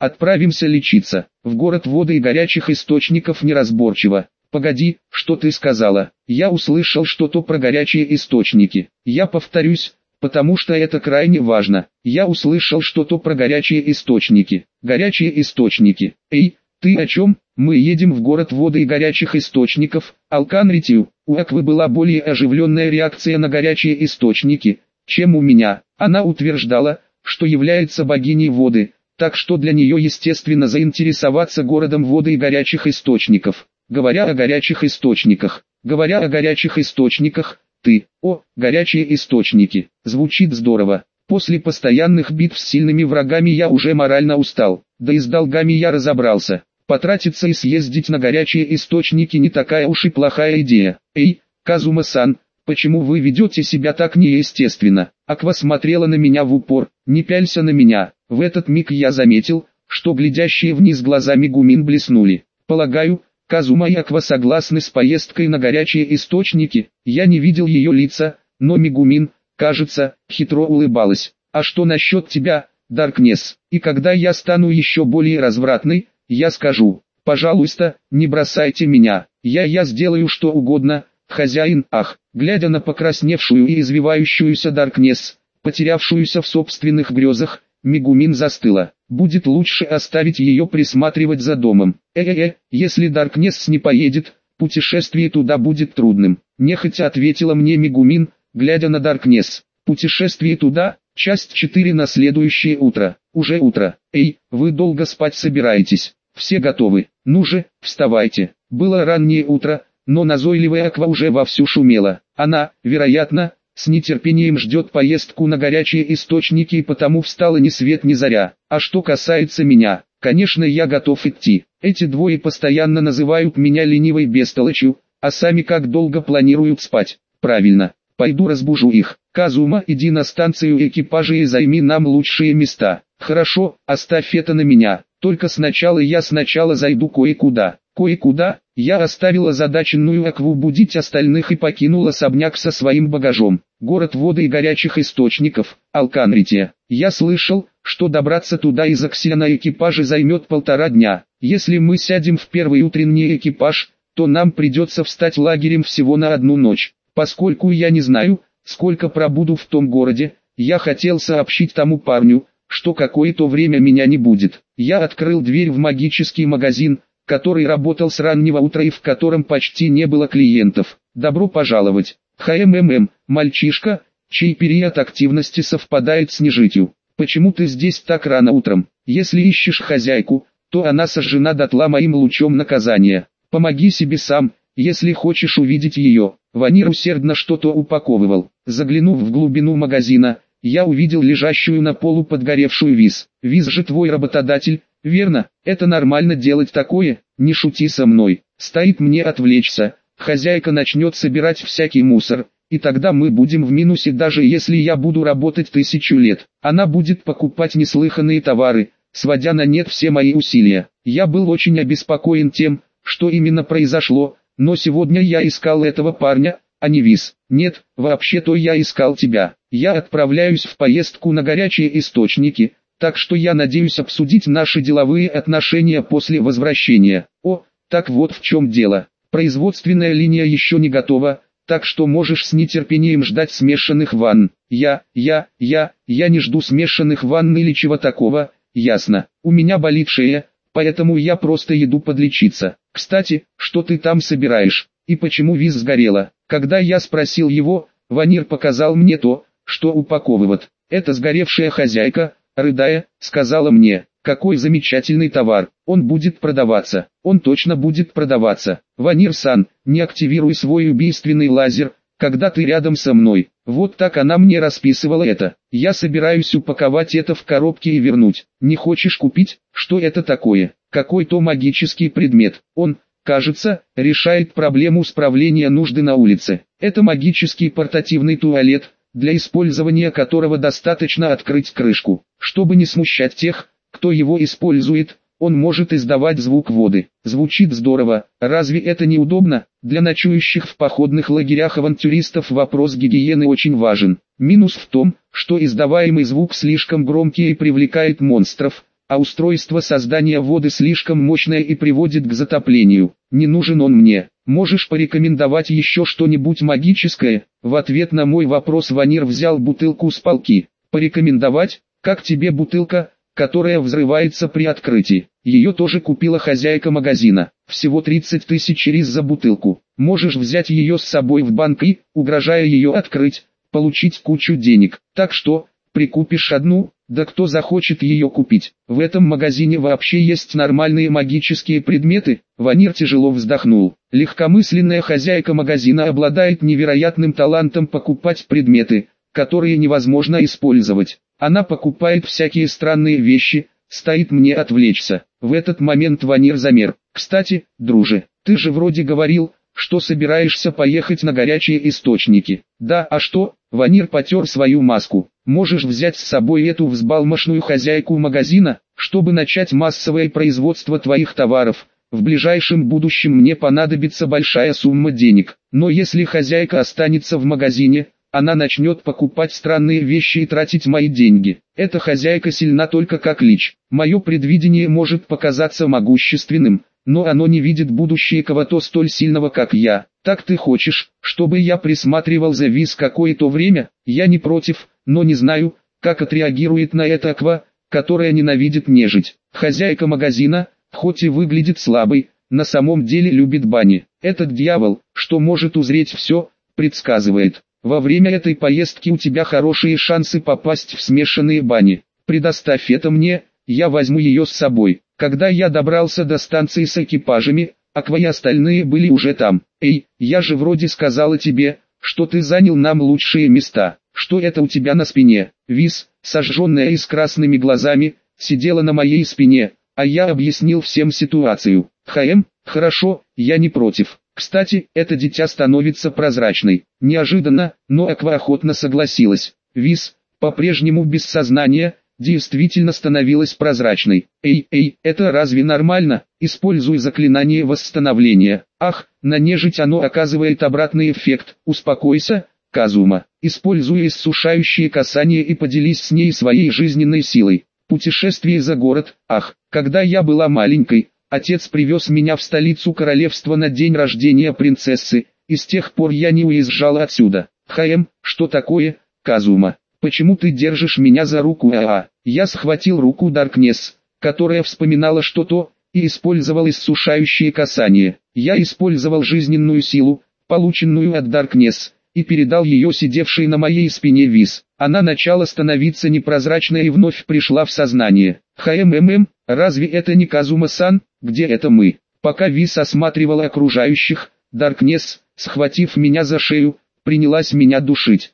Отправимся лечиться. В город воды и горячих источников неразборчиво. Погоди, что ты сказала? Я услышал что-то про горячие источники. Я повторюсь, потому что это крайне важно. Я услышал что-то про горячие источники. Горячие источники. Эй, ты о чем? Мы едем в город воды и горячих источников. Алкан Ритью. У Аквы была более оживленная реакция на горячие источники, чем у меня. Она утверждала, что является богиней воды, так что для нее естественно заинтересоваться городом воды и горячих источников. Говоря о горячих источниках, горячие источники, звучит здорово. После постоянных битв с сильными врагами я уже морально устал, да и с долгами я разобрался. Потратиться и съездить на горячие источники не такая уж и плохая идея. Эй, Казума-сан, почему вы ведете себя так неестественно? Аква смотрела на меня в упор. Не пялься на меня. В этот миг я заметил, что глядящие вниз глаза Мегумин блеснули. Полагаю, Казума и Аква согласны с поездкой на горячие источники. Я не видел ее лица, но Мегумин, кажется, хитро улыбалась. А что насчет тебя, Даркнесс? И когда я стану еще более развратной, я скажу: пожалуйста, не бросайте меня. Я сделаю что угодно, хозяин. Ах, глядя на покрасневшую и извивающуюся Даркнесс, потерявшуюся в собственных грезах, Мегумин застыла. Будет лучше оставить ее присматривать за домом. Если Даркнесс не поедет, путешествие туда будет трудным. Нехотя ответила мне Мегумин, глядя на Даркнесс. Путешествие туда, часть 4 на следующее утро. Уже утро. Эй, вы долго спать собираетесь? Все готовы? Ну же, вставайте. Было раннее утро, но назойливая Аква уже вовсю шумела. Она, вероятно, с нетерпением ждет поездку на горячие источники и потому встала ни свет ни заря. А что касается меня, конечно, я готов идти. Эти двое постоянно называют меня ленивой бестолочью, а сами как долго планируют спать. Правильно, пойду разбужу их. Казума, иди на станцию экипажа и займи нам лучшие места. Хорошо, оставь это на меня. Только сначала я зайду кое-куда. Кое-куда? Я оставила озадаченную Акву будить остальных и покинула особняк со своим багажом. Город воды и горячих источников, Алканрития. Я слышал, что добраться туда из Аксия на экипаже займет 1,5 дня. Если мы сядем в первый утренний экипаж, то нам придется встать лагерем всего на 1 ночь. Поскольку я не знаю, сколько пробуду в том городе, я хотел сообщить тому парню, что какое-то время меня не будет. Я открыл дверь в магический магазин, который работал с раннего утра и в котором почти не было клиентов. Добро пожаловать. Мальчишка, чей период активности совпадает с нежитью. Почему ты здесь так рано утром? Если ищешь хозяйку, то она сожжена дотла моим лучом наказания. Помоги себе сам, если хочешь увидеть ее. Ванир усердно что-то упаковывал. Заглянув в глубину магазина, я увидел лежащую на полу подгоревшую Виз. Виз же твой работодатель, верно? Это нормально делать такое? Не шути со мной. Стоит мне отвлечься. Хозяйка начнет собирать всякий мусор, и тогда мы будем в минусе, даже если я буду работать 1000 лет. Она будет покупать неслыханные товары, сводя на нет все мои усилия. Я был очень обеспокоен тем, что именно произошло, но сегодня я искал этого парня, а не Виз. Нет, вообще-то я искал тебя. Я отправляюсь в поездку на горячие источники, так что я надеюсь обсудить наши деловые отношения после возвращения. О, так вот в чем дело. Производственная линия еще не готова, так что можешь с нетерпением ждать смешанных ванн. Я не жду смешанных ванн или чего такого, ясно. У меня болит шея, поэтому я просто иду подлечиться. Кстати, что ты там собираешь? И почему Виз сгорела? Когда я спросил его, Ванир показал мне то, что упаковывает. Это сгоревшая хозяйка, рыдая, сказала мне: какой замечательный товар, он будет продаваться, он точно будет продаваться. Ванир-сан, не активируй свой убийственный лазер, когда ты рядом со мной. Вот так она мне расписывала это. Я собираюсь упаковать это в коробке и вернуть. Не хочешь купить? Что это такое? Какой-то магический предмет. Он, кажется, решает проблему справления нужды на улице. Это магический портативный туалет, для использования которого достаточно открыть крышку. Чтобы не смущать тех, кто его использует, он может издавать звук воды. Звучит здорово, разве это не удобно? Для ночующих в походных лагерях авантюристов вопрос гигиены очень важен. Минус в том, что издаваемый звук слишком громкий и привлекает монстров, а устройство создания воды слишком мощное и приводит к затоплению. Не нужен он мне. Можешь порекомендовать еще что-нибудь магическое? В ответ на мой вопрос Ванир взял бутылку с полки. Порекомендовать? Как тебе бутылка, которая взрывается при открытии? Ее тоже купила хозяйка магазина. Всего 30 тысяч рис за бутылку. Можешь взять ее с собой в банк и, угрожая ее открыть, получить кучу денег. Так что, прикупишь одну? Да кто захочет ее купить? В этом магазине вообще есть нормальные магические предметы? Ванир тяжело вздохнул. Легкомысленная хозяйка магазина обладает невероятным талантом покупать предметы, которые невозможно использовать. Она покупает всякие странные вещи, стоит мне отвлечься. В этот момент Ванир замер. Кстати, друже, ты же вроде говорил, что собираешься поехать на горячие источники. Да, а что? Ванир потер свою маску. Можешь взять с собой эту взбалмошную хозяйку магазина, чтобы начать массовое производство твоих товаров. В ближайшем будущем мне понадобится большая сумма денег. Но если хозяйка останется в магазине, она начнет покупать странные вещи и тратить мои деньги. Эта хозяйка сильна только как лич. Мое предвидение может показаться могущественным, но оно не видит будущее кого-то столь сильного, как я. Так ты хочешь, чтобы я присматривал за Виз какое-то время? Я не против, но не знаю, как отреагирует на это Аква, которая ненавидит нежить. Хозяйка магазина, хоть и выглядит слабой, на самом деле любит бани. Этот дьявол, что может узреть все, предсказывает. Во время этой поездки у тебя хорошие шансы попасть в смешанные бани. Предоставь это мне, я возьму ее с собой. Когда я добрался до станции с экипажами, Аква и остальные были уже там. Эй, я же вроде сказала тебе, что ты занял нам лучшие места. Что это у тебя на спине? Виз, сожженная и с красными глазами, сидела на моей спине, а я объяснил всем ситуацию. Хорошо, я не против. Кстати, это дитя становится прозрачной. Неожиданно, но Аква охотно согласилась. Виз, по-прежнему без сознания, действительно становилась прозрачной. Эй, это разве нормально? Используй заклинание восстановления. Ах, на нежить оно оказывает обратный эффект. Успокойся, Казума. Используй иссушающее касание и поделись с ней своей жизненной силой. Путешествие за город. Ах, когда я была маленькой, отец привез меня в столицу королевства на день рождения принцессы, и с тех пор я не уезжала отсюда. Что такое, Казума? Почему ты держишь меня за руку? Я схватил руку Даркнесс, которая вспоминала что-то, и использовал иссушающее касание. Я использовал жизненную силу, полученную от Даркнесс, и передал ее сидевшей на моей спине Виз. Она начала становиться непрозрачной и вновь пришла в сознание. Разве это не Казума-сан? Где это мы? Пока Виз осматривала окружающих, Даркнесс, схватив меня за шею, принялась меня душить.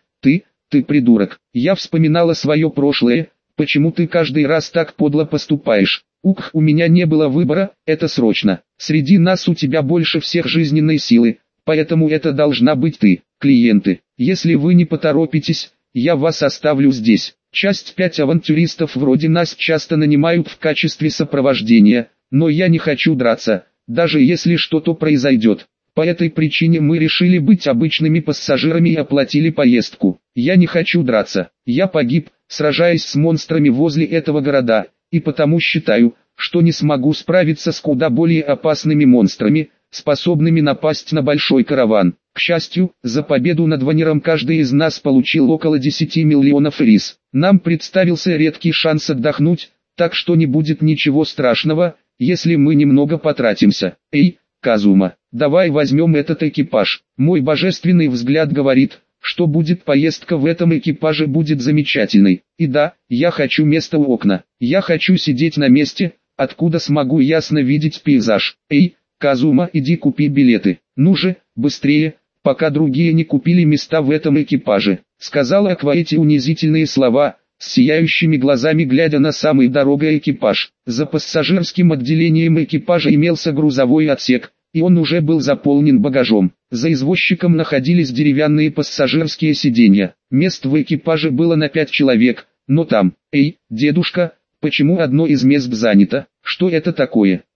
Ты придурок. Я вспоминала свое прошлое, почему ты каждый раз так подло поступаешь? У меня не было выбора, это срочно. Среди нас у тебя больше всех жизненной силы, поэтому это должна быть ты. Клиенты, если вы не поторопитесь, я вас оставлю здесь. Часть 5 авантюристов вроде нас часто нанимают в качестве сопровождения, но я не хочу драться, даже если что-то произойдет. По этой причине мы решили быть обычными пассажирами и оплатили поездку. Я не хочу драться. Я погиб, сражаясь с монстрами возле этого города, и потому считаю, что не смогу справиться с куда более опасными монстрами, способными напасть на большой караван. К счастью, за победу над Ваниром каждый из нас получил около 10 миллионов рис. Нам представился редкий шанс отдохнуть, так что не будет ничего страшного, если мы немного потратимся. Эй, Казума, давай возьмем этот экипаж. Мой божественный взгляд говорит, что будет поездка в этом экипаже будет замечательной. И да, я хочу место у окна. Я хочу сидеть на месте, откуда смогу ясно видеть пейзаж. Эй, Казума, иди купи билеты. Ну же, быстрее, пока другие не купили места в этом экипаже. Сказала Аква эти унизительные слова, с сияющими глазами глядя на самый дорогой экипаж. За пассажирским отделением экипажа имелся грузовой отсек, и он уже был заполнен багажом. За извозчиком находились деревянные пассажирские сиденья. Мест в экипаже было на 5 человек, но там, эй, дедушка, почему одно из мест занято? Что это такое?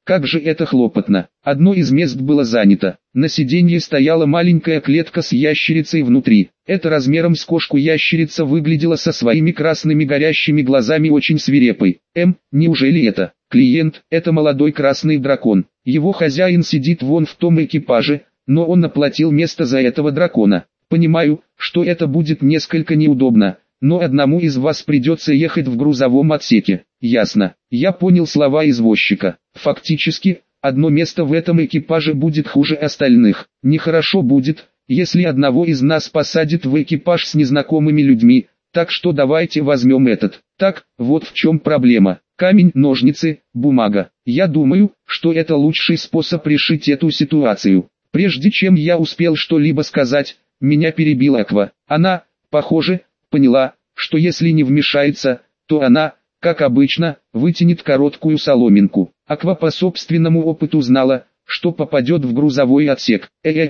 Как же это хлопотно. Одно из мест было занято. На сиденье стояла маленькая клетка с ящерицей внутри. Эта размером с кошку ящерица выглядела со своими красными горящими глазами очень свирепой. Неужели это клиент? Это молодой красный дракон. Его хозяин сидит вон в том экипаже, но он оплатил место за этого дракона. Понимаю, что это будет несколько неудобно, но одному из вас придется ехать в грузовом отсеке. Ясно. Я понял слова извозчика. Фактически, одно место в этом экипаже будет хуже остальных. Нехорошо будет, если одного из нас посадят в экипаж с незнакомыми людьми, так что давайте возьмем этот. Так, вот в чем проблема. Камень, ножницы, бумага. Я думаю, что это лучший способ решить эту ситуацию. Прежде чем я успел что-либо сказать, меня перебила Аква. Она, похоже, поняла, что если не вмешается, то она, как обычно, вытянет короткую соломинку. Аква по собственному опыту знала, что попадет в грузовой отсек.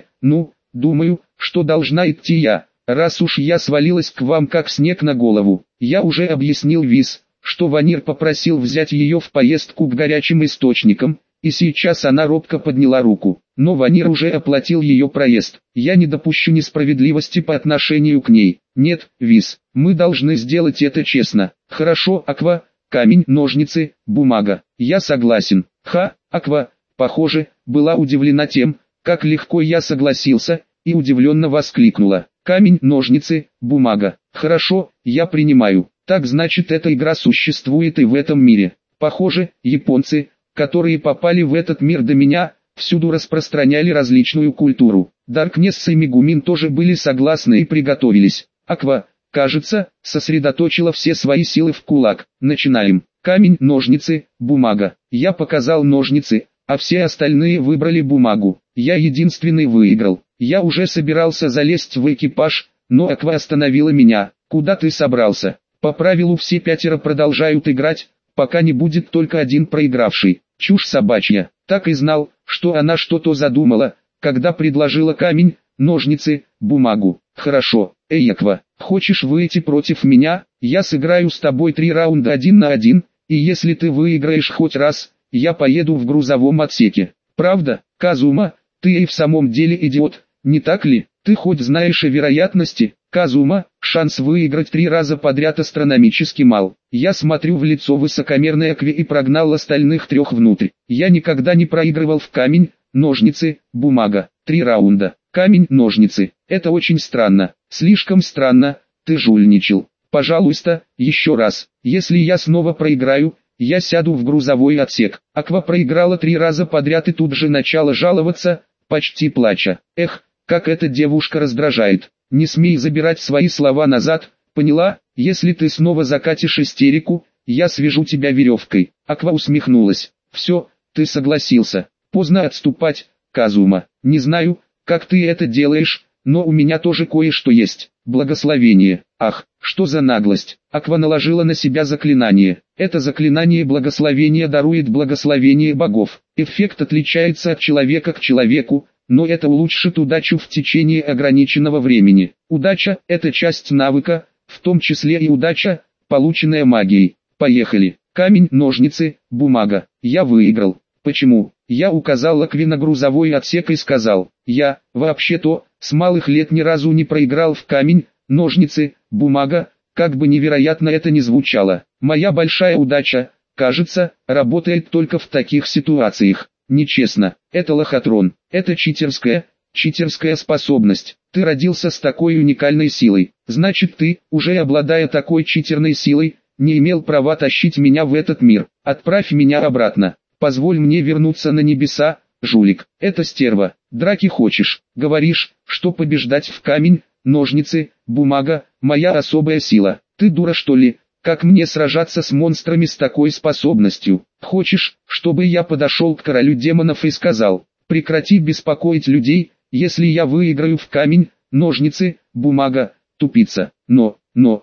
Думаю, что должна идти я, раз уж я свалилась к вам как снег на голову. Я уже объяснил Виз, что Ванир попросил взять ее в поездку к горячим источникам, и сейчас она робко подняла руку. Но Ванир уже оплатил ее проезд. Я не допущу несправедливости по отношению к ней. Нет, Виз, мы должны сделать это честно. Хорошо, Аква, камень, ножницы, бумага. Я согласен. Аква, похоже, была удивлена тем, как легко я согласился, и удивленно воскликнула. Камень, ножницы, бумага. Хорошо, я принимаю. Так значит, эта игра существует и в этом мире. Похоже, японцы, которые попали в этот мир до меня, всюду распространяли различную культуру. Даркнесс и Мегумин тоже были согласны и приготовились. Аква, кажется, сосредоточила все свои силы в кулак. Начинаем. Камень, ножницы, бумага. Я показал ножницы, а все остальные выбрали бумагу. Я единственный выиграл. Я уже собирался залезть в экипаж, но Аква остановила меня. Куда ты собрался? По правилу все пятеро продолжают играть, пока не будет только один проигравший. Чушь собачья. Так и знал, что она что-то задумала, когда предложила камень, ножницы, бумагу. Хорошо, Аква, хочешь выйти против меня? Я сыграю с тобой 3 раунда 1 на 1, и если ты выиграешь хоть раз, я поеду в грузовом отсеке. Правда, Казума, ты и в самом деле идиот, не так ли? Ты хоть знаешь о вероятности? Казума, шанс выиграть 3 раза подряд астрономически мал. Я смотрю в лицо высокомерной Акве и прогнал остальных 3 внутрь. Я никогда не проигрывал в камень, ножницы, бумага. 3 раунда. Камень, ножницы. Это очень странно. Слишком странно. Ты жульничал. Пожалуйста, еще раз. Если я снова проиграю, я сяду в грузовой отсек. Аква проиграла 3 раза подряд и тут же начала жаловаться, почти плача. Как эта девушка раздражает. Не смей забирать свои слова назад, поняла? Если ты снова закатишь истерику, я свяжу тебя веревкой. Аква усмехнулась. Все, ты согласился. Поздно отступать, Казума. Не знаю, как ты это делаешь, но у меня тоже кое-что есть. Благословение. Ах, что за наглость. Аква наложила на себя заклинание. Это заклинание благословения дарует благословение богов. Эффект отличается от человека к человеку, но это улучшит удачу в течение ограниченного времени. Удача – это часть навыка, в том числе и удача, полученная магией. Поехали. Камень, ножницы, бумага. Я выиграл. Почему? Я указал Акве на грузовой отсек и сказал, я, вообще-то, с малых лет ни разу не проиграл в камень, ножницы, бумага, как бы невероятно это ни звучало. Моя большая удача, кажется, работает только в таких ситуациях. Нечестно, это лохотрон, это читерская способность. Ты родился с такой уникальной силой, значит ты, уже обладая такой читерной силой, не имел права тащить меня в этот мир. Отправь меня обратно, позволь мне вернуться на небеса, жулик. Это стерва, драки хочешь, говоришь, что побеждать в камень, ножницы, бумага, моя особая сила. Ты дура что ли? Как мне сражаться с монстрами с такой способностью? Хочешь, чтобы я подошел к королю демонов и сказал, прекрати беспокоить людей, если я выиграю в камень, ножницы, бумага, тупица. Но,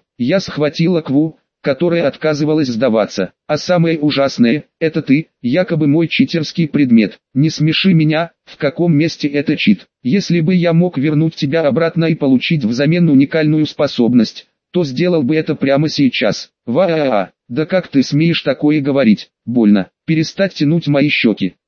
я схватил Акву, которая отказывалась сдаваться. А самое ужасное, это ты, якобы мой читерский предмет. Не смеши меня, в каком месте это чит? Если бы я мог вернуть тебя обратно и получить взамен уникальную способность, то сделал бы это прямо сейчас. Да как ты смеешь такое говорить? Больно. Перестать тянуть мои щеки.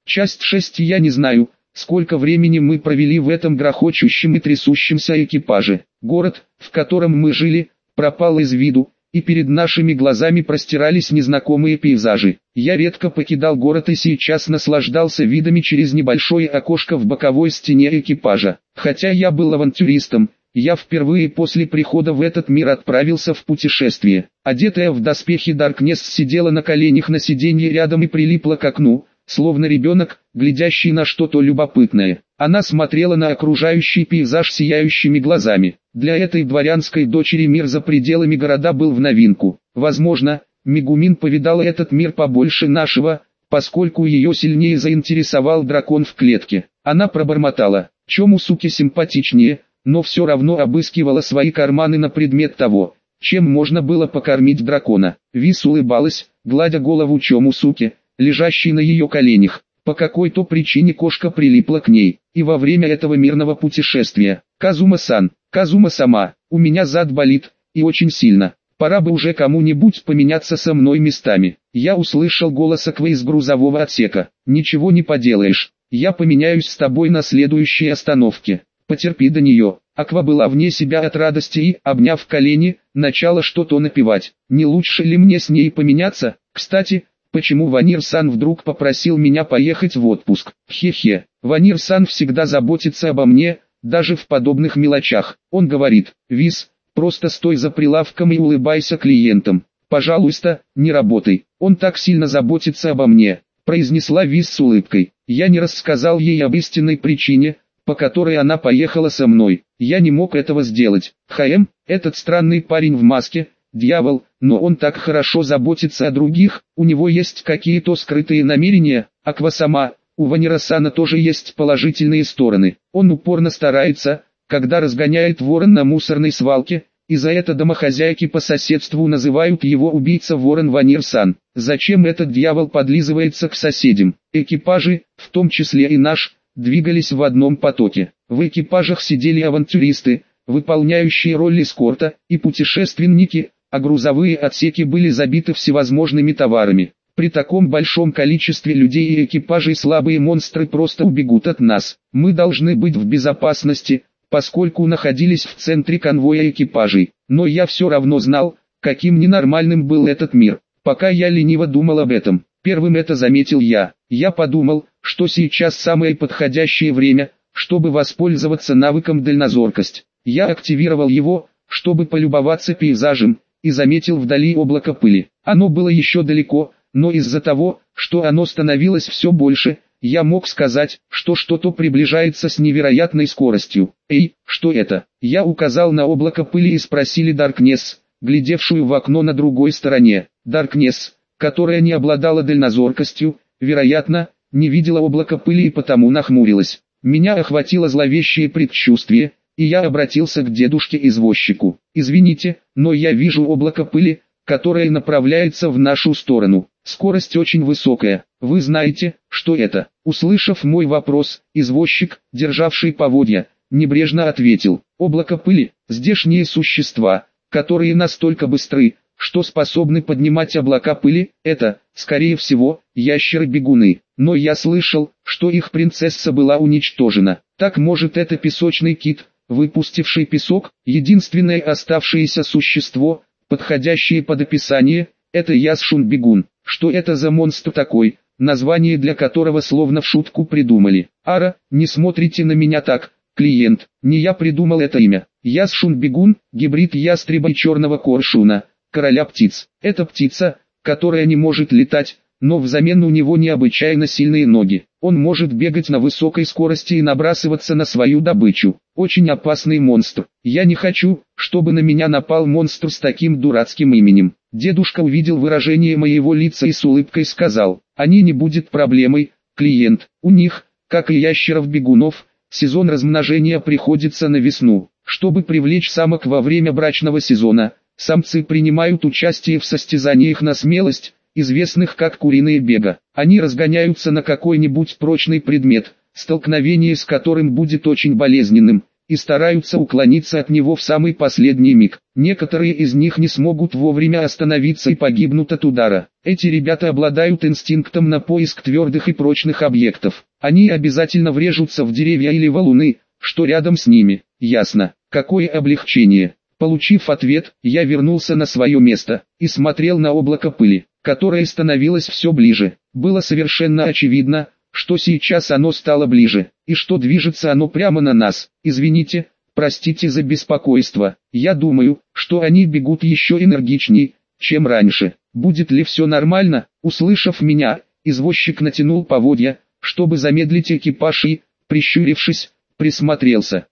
Часть 6. Я не знаю, сколько времени мы провели в этом грохочущем и трясущемся экипаже. Город, в котором мы жили, пропал из виду, и перед нашими глазами простирались незнакомые пейзажи. Я редко покидал город и сейчас наслаждался видами через небольшое окошко в боковой стене экипажа. Хотя я был авантюристом, я впервые после прихода в этот мир отправился в путешествие. Одетая в доспехи Даркнесс сидела на коленях на сиденье рядом и прилипла к окну, словно ребенок, глядящий на что-то любопытное. Она смотрела на окружающий пейзаж сияющими глазами. Для этой дворянской дочери мир за пределами города был в новинку. Возможно, Мегумин повидала этот мир побольше нашего, поскольку ее сильнее заинтересовал дракон в клетке. Она пробормотала, чему суки симпатичнее, но все равно обыскивала свои карманы на предмет того, чем можно было покормить дракона. Вис улыбалась, гладя голову Чому-суки, лежащей на ее коленях. По какой-то причине кошка прилипла к ней, и во время этого мирного путешествия. Казума-сан, Казума-сама, у меня зад болит, и очень сильно. Пора бы уже кому-нибудь поменяться со мной местами. Я услышал голос Аквы из грузового отсека. Ничего не поделаешь, я поменяюсь с тобой на следующей остановке. Потерпи до нее. Аква была вне себя от радости и, обняв колени, начала что-то напевать. Не лучше ли мне с ней поменяться? Кстати, почему Ванир-сан вдруг попросил меня поехать в отпуск? Хе-хе, Ванир-сан всегда заботится обо мне, даже в подобных мелочах. Он говорит, Вис, просто стой за прилавком и улыбайся клиентам. Пожалуйста, не работай. Он так сильно заботится обо мне, произнесла Вис с улыбкой. Я не рассказал ей об истинной причине, по которой она поехала со мной. Я не мог этого сделать. Этот странный парень в маске, дьявол, но он так хорошо заботится о других, у него есть какие-то скрытые намерения. Аква-сама, у Ванира-сана тоже есть положительные стороны. Он упорно старается, когда разгоняет ворон на мусорной свалке, и за это домохозяйки по соседству называют его убийца-ворон Ванир-сан. Зачем этот дьявол подлизывается к соседям? Экипажи, в том числе и наш, двигались в одном потоке. В экипажах сидели авантюристы, выполняющие роль эскорта, и путешественники, а грузовые отсеки были забиты всевозможными товарами. При таком большом количестве людей и экипажей слабые монстры просто убегут от нас. Мы должны быть в безопасности, поскольку находились в центре конвоя экипажей. Но я все равно знал, каким ненормальным был этот мир. Пока я лениво думал об этом, первым это заметил я. Я подумал, что сейчас самое подходящее время, чтобы воспользоваться навыком дальнозоркость. Я активировал его, чтобы полюбоваться пейзажем, и заметил вдали облако пыли. Оно было еще далеко, но из-за того, что оно становилось все больше, я мог сказать, что что-то приближается с невероятной скоростью. «Эй, что это?» Я указал на облако пыли и спросили Даркнесс, глядевшую в окно на другой стороне. Даркнесс, которая не обладала дальнозоркостью, вероятно, не видела облако пыли и потому нахмурилась. Меня охватило зловещее предчувствие, и я обратился к дедушке-извозчику. «Извините, но я вижу облако пыли, которое направляется в нашу сторону. Скорость очень высокая. Вы знаете, что это?» Услышав мой вопрос, извозчик, державший поводья, небрежно ответил: «Облако пыли, здешние существа, которые настолько быстры, что способны поднимать облака пыли, это, скорее всего, ящеры-бегуны. Но я слышал, что их принцесса была уничтожена. Так может это песочный кит, выпустивший песок, единственное оставшееся существо, подходящее под описание, это Ясшун-бегун. Что это за монстр такой, название для которого словно в шутку придумали? Ара, не смотрите на меня так, клиент, не я придумал это имя. Ясшун-бегун, гибрид ястреба и черного коршуна, короля птиц. Это птица, которая не может летать, но взамен у него необычайно сильные ноги. Он может бегать на высокой скорости и набрасываться на свою добычу. Очень опасный монстр. Я не хочу, чтобы на меня напал монстр с таким дурацким именем». Дедушка увидел выражение моего лица и с улыбкой сказал: «Они не будет проблемой, клиент. У них, как и ящеров-бегунов, сезон размножения приходится на весну. Чтобы привлечь самок во время брачного сезона, самцы принимают участие в состязаниях на смелость, известных как куриные бега. Они разгоняются на какой-нибудь прочный предмет, столкновение с которым будет очень болезненным, и стараются уклониться от него в самый последний миг. Некоторые из них не смогут вовремя остановиться и погибнут от удара. Эти ребята обладают инстинктом на поиск твердых и прочных объектов. Они обязательно врежутся в деревья или валуны, что рядом с ними. Ясно. Какое облегчение. Получив ответ, я вернулся на свое место и смотрел на облако пыли, которое становилось все ближе. Было совершенно очевидно, что сейчас оно стало ближе, и что движется оно прямо на нас. Извините, простите за беспокойство. Я думаю, что они бегут еще энергичнее, чем раньше. Будет ли все нормально? Услышав меня, извозчик натянул поводья, чтобы замедлить экипаж и, прищурившись, присмотрелся.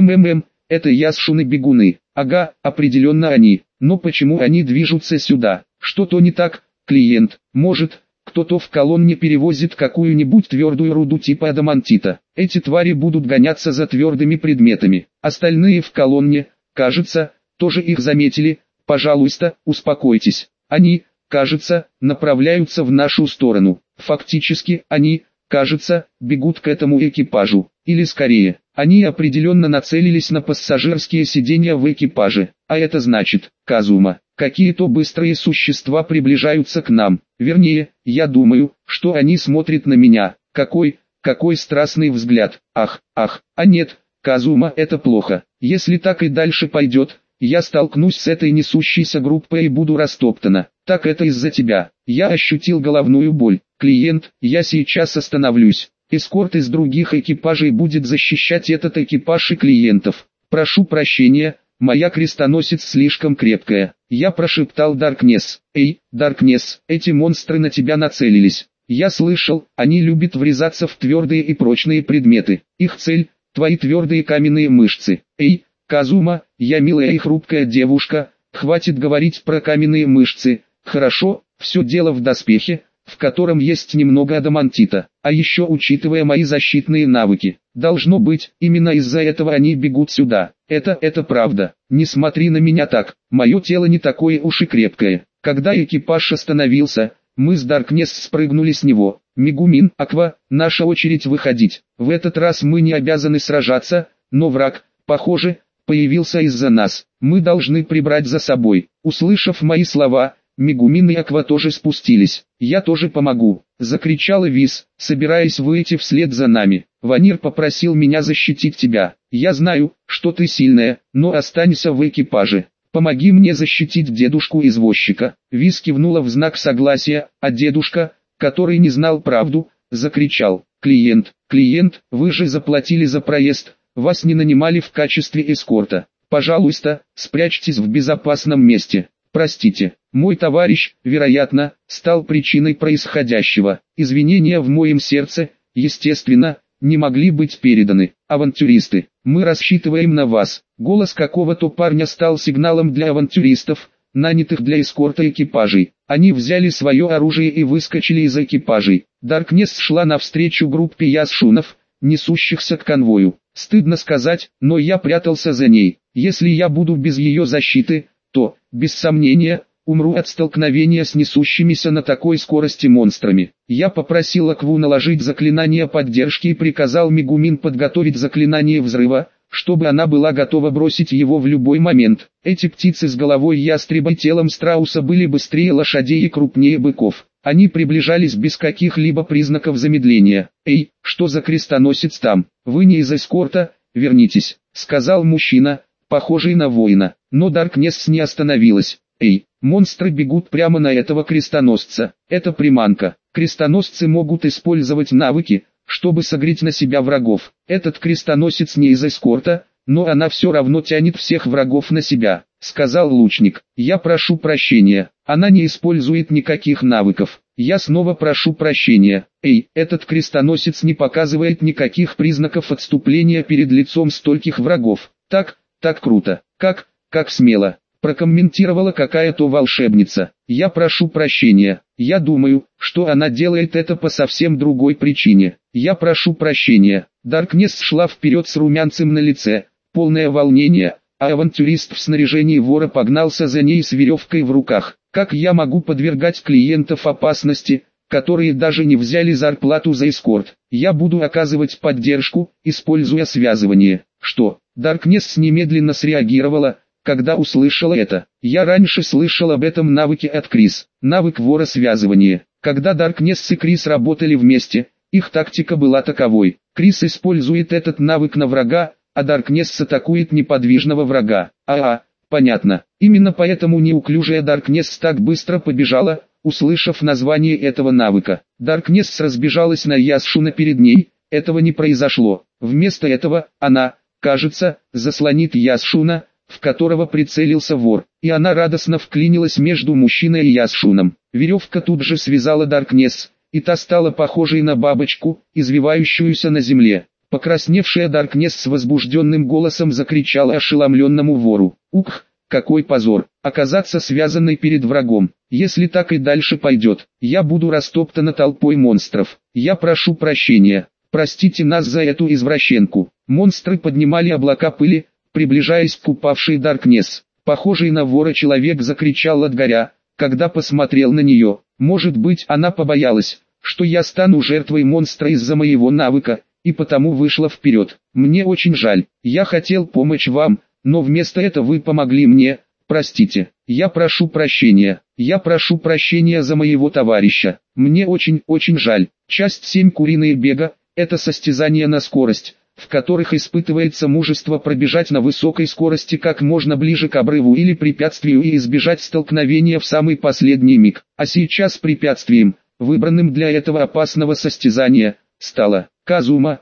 Это ясшуны-бегуны. Ага, определенно они. Но почему они движутся сюда? Что-то не так, клиент. Может, кто-то в колонне перевозит какую-нибудь твердую руду типа адамантита. Эти твари будут гоняться за твердыми предметами. Остальные в колонне, кажется, тоже их заметили. Пожалуйста, успокойтесь. Они, кажется, направляются в нашу сторону. Фактически, они, кажется, бегут к этому экипажу. Или скорее, они определенно нацелились на пассажирские сиденья в экипаже. А это значит, Казума, какие-то быстрые существа приближаются к нам. Вернее, я думаю, что они смотрят на меня. Какой страстный взгляд. Ах, а нет, Казума, это плохо. Если так и дальше пойдет, я столкнусь с этой несущейся группой и буду растоптана. Так это из-за тебя. Я ощутил головную боль. Клиент, я сейчас остановлюсь. Эскорт из других экипажей будет защищать этот экипаж и клиентов. Прошу прощения, моя крестоносец слишком крепкая. Я прошептал Даркнесс. Эй, Даркнесс, эти монстры на тебя нацелились. Я слышал, они любят врезаться в твердые и прочные предметы. Их цель – твои твердые каменные мышцы. Эй, Казума, я милая и хрупкая девушка, хватит говорить про каменные мышцы. Хорошо, все дело в доспехе, в котором есть немного адамантита. А еще учитывая мои защитные навыки, должно быть, именно из-за этого они бегут сюда. Это правда. Не смотри на меня так, мое тело не такое уж и крепкое. Когда экипаж остановился, мы с Даркнесс спрыгнули с него. Мегумин, Аква, наша очередь выходить. В этот раз мы не обязаны сражаться, но враг, похоже, появился из-за нас. Мы должны прибрать за собой. Услышав мои слова, Мегумин и Аква тоже спустились. «Я тоже помогу!» — закричала Виз, собираясь выйти вслед за нами. «Ванир попросил меня защитить тебя. Я знаю, что ты сильная, но останься в экипаже. Помоги мне защитить дедушку-извозчика». Виз кивнула в знак согласия, а дедушка, который не знал правду, закричал: «Клиент, вы же заплатили за проезд, вас не нанимали в качестве эскорта. Пожалуйста, спрячьтесь в безопасном месте. Простите, мой товарищ, вероятно, стал причиной происходящего. Извинения в моем сердце, естественно, не могли быть переданы. Авантюристы, мы рассчитываем на вас». Голос какого-то парня стал сигналом для авантюристов, нанятых для эскорта экипажей. Они взяли свое оружие и выскочили из экипажей. Даркнесс шла навстречу группе ясшунов, несущихся к конвою. Стыдно сказать, но я прятался за ней. Если я буду без ее защиты, то, без сомнения, умру от столкновения с несущимися на такой скорости монстрами. Я попросил Акву наложить заклинание поддержки и приказал Мегумин подготовить заклинание взрыва, чтобы она была готова бросить его в любой момент. Эти птицы с головой ястреба и телом страуса были быстрее лошадей и крупнее быков. Они приближались без каких-либо признаков замедления. «Эй, что за крестоносец там? Вы не из эскорта, вернитесь», — сказал мужчина, похожий на воина. Но Даркнесс не остановилась. «Эй, монстры бегут прямо на этого крестоносца. Это приманка. Крестоносцы могут использовать навыки, чтобы согреть на себя врагов. Этот крестоносец не из эскорта, но она все равно тянет всех врагов на себя», — сказал лучник. «Я прошу прощения, она не использует никаких навыков. Я снова прошу прощения. Эй, этот крестоносец не показывает никаких признаков отступления перед лицом стольких врагов. Так круто, как смело», — прокомментировала какая-то волшебница. «Я прошу прощения, я думаю, что она делает это по совсем другой причине. Я прошу прощения». Даркнесс шла вперед с румянцем на лице, полное волнения, а авантюрист в снаряжении вора погнался за ней с веревкой в руках. «Как я могу подвергать клиентов опасности, которые даже не взяли зарплату за эскорт? Я буду оказывать поддержку, используя связывание. Что? Даркнесс немедленно среагировала, когда услышала это. Я раньше слышал об этом навыке от Крис. Навык вора связывания. Когда Даркнесс и Крис работали вместе, их тактика была таковой. Крис использует этот навык на врага, а Даркнесс атакует неподвижного врага. Понятно. Именно поэтому неуклюжая Даркнесс так быстро побежала, услышав название этого навыка. Даркнесс разбежалась на Ясшуна перед ней, этого не произошло. Вместо этого, она, кажется, заслонит Ясшуна, в которого прицелился вор, и она радостно вклинилась между мужчиной и Ясшуном. Веревка тут же связала Даркнесс, и та стала похожей на бабочку, извивающуюся на земле. Покрасневшая Даркнесс с возбужденным голосом закричала ошеломленному вору: «Ух, какой позор, оказаться связанной перед врагом. Если так и дальше пойдет, я буду растоптана толпой монстров. Я прошу прощения, простите нас за эту извращенку». Монстры поднимали облака пыли, приближаясь к упавшей Даркнесс. Похожий на вора человек закричал от горя, когда посмотрел на нее. Может быть, она побоялась, что я стану жертвой монстра из-за моего навыка, и потому вышла вперед. Мне очень жаль, я хотел помочь вам, но вместо этого вы помогли мне. Простите, я прошу прощения за моего товарища. Мне очень жаль. Часть 7. Куриные бега – это состязания на скорость, в которых испытывается мужество пробежать на высокой скорости как можно ближе к обрыву или препятствию и избежать столкновения в самый последний миг. А сейчас препятствием, выбранным для этого опасного состязания, стала Казума.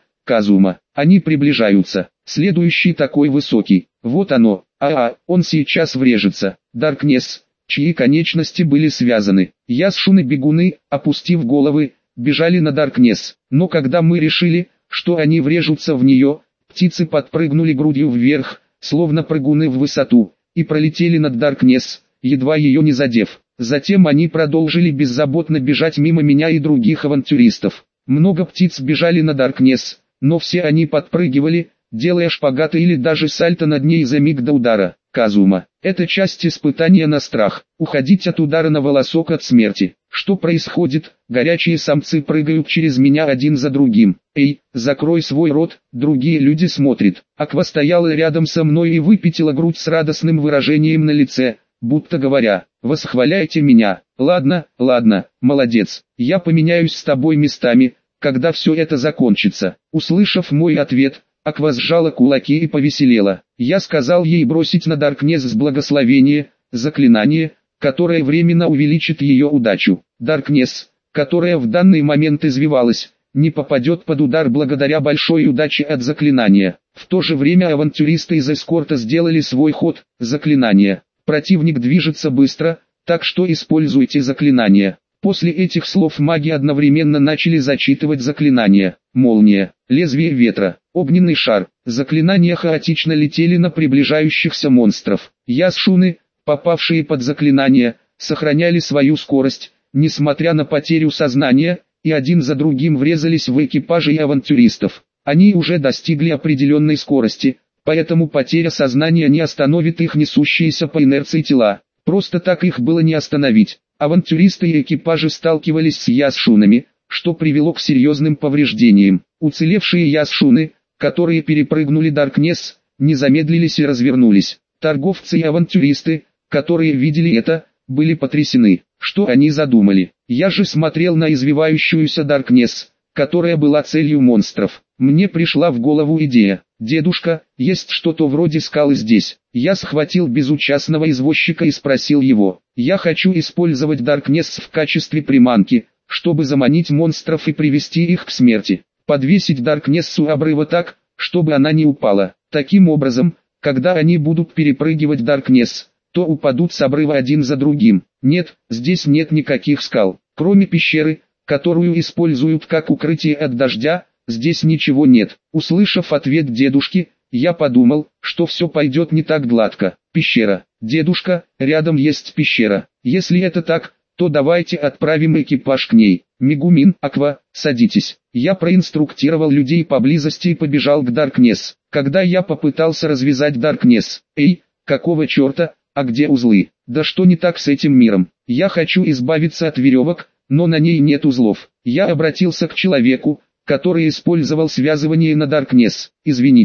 Они приближаются. Следующий такой высокий. Вот оно. Он сейчас врежется. Даркнесс, чьи конечности были связаны. Ясшун и бегуны, опустив головы, бежали на Даркнесс. Но когда мы решили, что они врежутся в нее, птицы подпрыгнули грудью вверх, словно прыгуны в высоту, и пролетели над Даркнесс, едва ее не задев. Затем они продолжили беззаботно бежать мимо меня и других авантюристов. Много птиц бежали на Даркнесс, но все они подпрыгивали, делая шпагаты или даже сальто над ней за миг до удара. Казума. Это часть испытания на страх. Уходить от удара на волосок от смерти. Что происходит? Горячие самцы прыгают через меня один за другим. Эй, закрой свой рот, другие люди смотрят. Аква стояла рядом со мной и выпятила грудь с радостным выражением на лице, будто говоря: «Восхваляйте меня». Ладно, молодец. Я поменяюсь с тобой местами, когда все это закончится. Услышав мой ответ, Аква сжала кулаки и повеселела. Я сказал ей бросить на Даркнесс с благословения, заклинание, которое временно увеличит ее удачу. Даркнесс, которая в данный момент извивалась, не попадет под удар благодаря большой удаче от заклинания. В то же время авантюристы из эскорта сделали свой ход, заклинание. Противник движется быстро, так что используйте заклинание. После этих слов маги одновременно начали зачитывать заклинания. Молния, лезвие ветра, огненный шар. Заклинания хаотично летели на приближающихся монстров. Ясшуны, попавшие под заклинание, сохраняли свою скорость, несмотря на потерю сознания, и один за другим врезались в экипажи и авантюристов. Они уже достигли определенной скорости, поэтому потеря сознания не остановит их несущиеся по инерции тела. Просто так их было не остановить. Авантюристы и экипажи сталкивались с ясшунами, что привело к серьезным повреждениям. Уцелевшие ясшуны, которые перепрыгнули Даркнесс, не замедлились и развернулись. Торговцы и авантюристы, которые видели это, были потрясены. Что они задумали? Я же смотрел на извивающуюся Даркнесс, которая была целью монстров. Мне пришла в голову идея: «Дедушка, есть что-то вроде скалы здесь». Я схватил безучастного извозчика и спросил его: «Я хочу использовать Даркнесс в качестве приманки, чтобы заманить монстров и привести их к смерти. Подвесить Даркнесс у обрыва так, чтобы она не упала. Таким образом, когда они будут перепрыгивать Даркнесс, то упадут с обрыва один за другим». Нет, здесь нет никаких скал. Кроме пещеры, которую используют как укрытие от дождя, здесь ничего нет. Услышав ответ дедушки, я подумал, что все пойдет не так гладко. Пещера. Дедушка, рядом есть пещера. Если это так, то давайте отправим экипаж к ней. Мегумин, Аква, садитесь. Я проинструктировал людей поблизости и побежал к Даркнесс. Когда я попытался развязать Даркнесс: «Эй, какого черта, а где узлы? Да что не так с этим миром? Я хочу избавиться от веревок, но на ней нет узлов». Я обратился к человеку, который использовал связывание на Даркнесс. «Извините,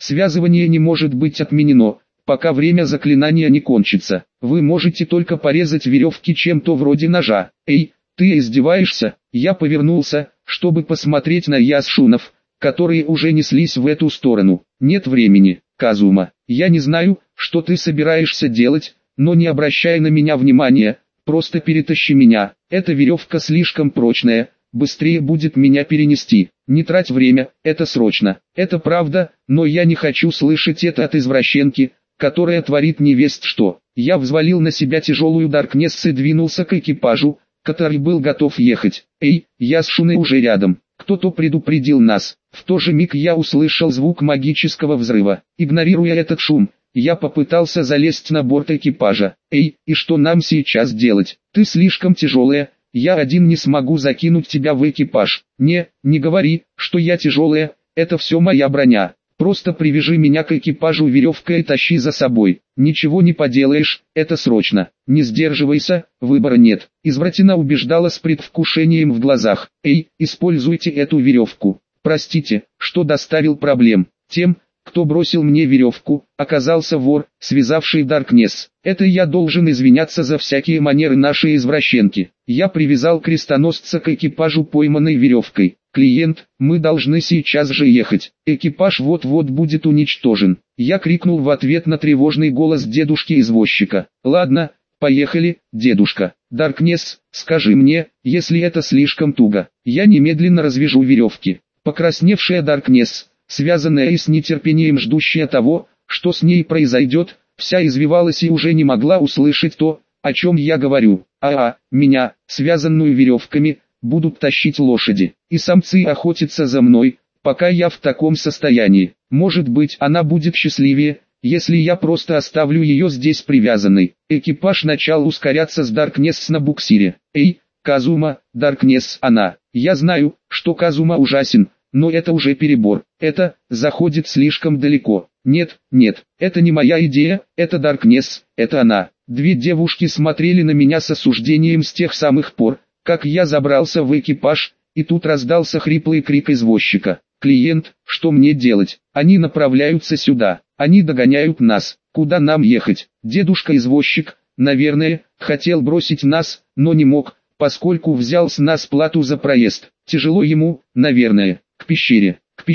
Связывание не может быть отменено, пока время заклинания не кончится. Вы можете только порезать веревки чем-то вроде ножа. Эй, ты издеваешься? Я повернулся, чтобы посмотреть на ясшунов, которые уже неслись в эту сторону. Нет времени, Казума. Я не знаю, что ты собираешься делать, но не обращай на меня внимания, просто перетащи меня. Эта веревка слишком прочная, быстрее будет меня перенести. Не трать время, это срочно. Это правда, но я не хочу слышать это от извращенки, которая творит невесть что. Я взвалил на себя тяжелую Даркнесс и двинулся к экипажу, который был готов ехать. Эй, ясшуны уже рядом. Кто-то предупредил нас. В тот же миг я услышал звук магического взрыва. Игнорируя этот шум, я попытался залезть на борт экипажа. Эй, и что нам сейчас делать? Ты слишком тяжелая, я один не смогу закинуть тебя в экипаж. Не говори, что я тяжелая, это все моя броня. Просто привяжи меня к экипажу веревкой и тащи за собой. Ничего не поделаешь, это срочно. Не сдерживайся, выбора нет. Извратина убеждала с предвкушением в глазах. Эй, используйте эту веревку. Простите, что доставил проблем. Тем, кто бросил мне веревку, оказался вор, связавший Даркнесс. Это я должен извиняться за всякие манеры нашей извращенки. Я привязал крестоносца к экипажу пойманной веревкой. Клиент, мы должны сейчас же ехать. Экипаж вот-вот будет уничтожен. Я крикнул в ответ на тревожный голос дедушки-извозчика. Ладно, поехали, дедушка. Даркнесс, скажи мне, если это слишком туго. Я немедленно развяжу веревки. Покрасневшая Даркнесс, связанная и с нетерпением ждущая того, что с ней произойдет, вся извивалась и уже не могла услышать то, о чем я говорю. Меня, связанную веревками, будут тащить лошади, и самцы охотятся за мной, пока я в таком состоянии. Может быть, она будет счастливее, если я просто оставлю ее здесь привязанной. Экипаж начал ускоряться с Даркнесс на буксире. Эй, Казума, Даркнесс, она. Я знаю, что Казума ужасен, но это уже перебор. Это заходит слишком далеко. Нет, это не моя идея, это Даркнесс, это она. Две девушки смотрели на меня с осуждением с тех самых пор, как я забрался в экипаж, и тут раздался хриплый крик извозчика. «Клиент, что мне делать? Они направляются сюда, они догоняют нас, куда нам ехать?» Дедушка-извозчик, наверное, хотел бросить нас, но не мог, поскольку взял с нас плату за проезд. Тяжело ему, наверное, к пещере,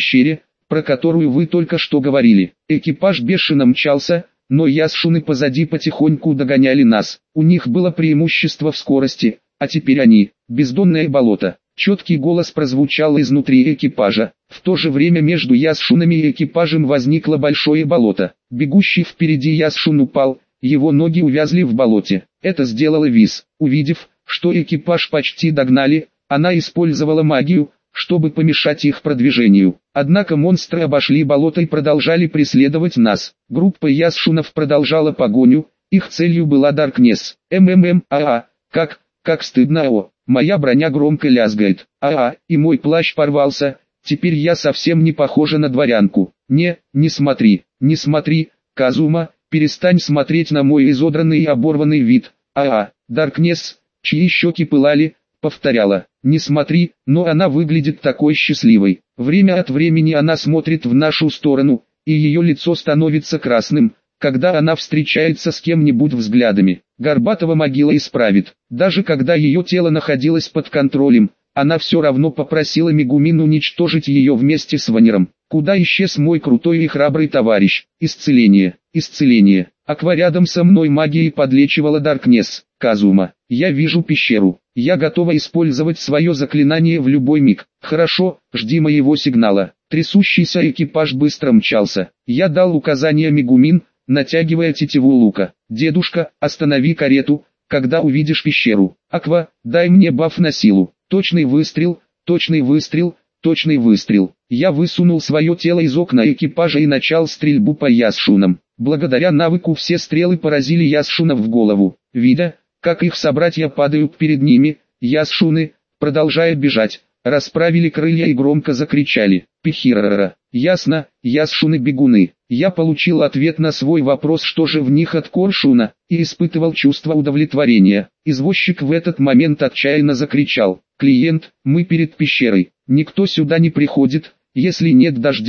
про которую вы только что говорили. Экипаж бешено мчался, но ясшуны позади потихоньку догоняли нас. У них было преимущество в скорости, а теперь они, бездонное болото. Четкий голос прозвучал изнутри экипажа. В то же время между ясшунами и экипажем возникло большое болото. Бегущий впереди ясшун упал, его ноги увязли в болоте. Это сделала Виз. Увидев, что экипаж почти догнали, она использовала магию, чтобы помешать их продвижению. Однако монстры обошли болото и продолжали преследовать нас. Группа ясшунов продолжала погоню, их целью была Даркнесс. Как стыдно, моя броня громко лязгает. И мой плащ порвался, теперь я совсем не похожа на дворянку. Не смотри, Казума, перестань смотреть на мой изодранный и оборванный вид. Даркнесс, чьи щеки пылали, повторяла. Не смотри, но она выглядит такой счастливой. Время от времени она смотрит в нашу сторону, и ее лицо становится красным, когда она встречается с кем-нибудь взглядами. Горбатова могила исправит. Даже когда ее тело находилось под контролем, она все равно попросила Мегумин уничтожить ее вместе с Ванером. Куда исчез мой крутой и храбрый товарищ? Исцеление. Рядом со мной магией подлечивала Даркнесс. Казума, я вижу пещеру. Я готова использовать свое заклинание в любой миг. Хорошо, жди моего сигнала. Трясущийся экипаж быстро мчался. Я дал указание Мегумин, натягивая тетиву лука. «Дедушка, останови карету, когда увидишь пещеру. Аква, дай мне баф на силу». Точный выстрел. Я высунул свое тело из окна экипажа и начал стрельбу по ясшунам. Благодаря навыку все стрелы поразили ясшунов в голову. Видя, как их собратья падают перед ними, ясшуны, продолжая бежать, расправили крылья и громко закричали. Пихирара. Ясно, ясшуны-бегуны. Я получил ответ на свой вопрос, что же в них от коршуна, и испытывал чувство удовлетворения. Извозчик в этот момент отчаянно закричал. «Клиент, мы перед пещерой. Никто сюда не приходит, если нет дождя,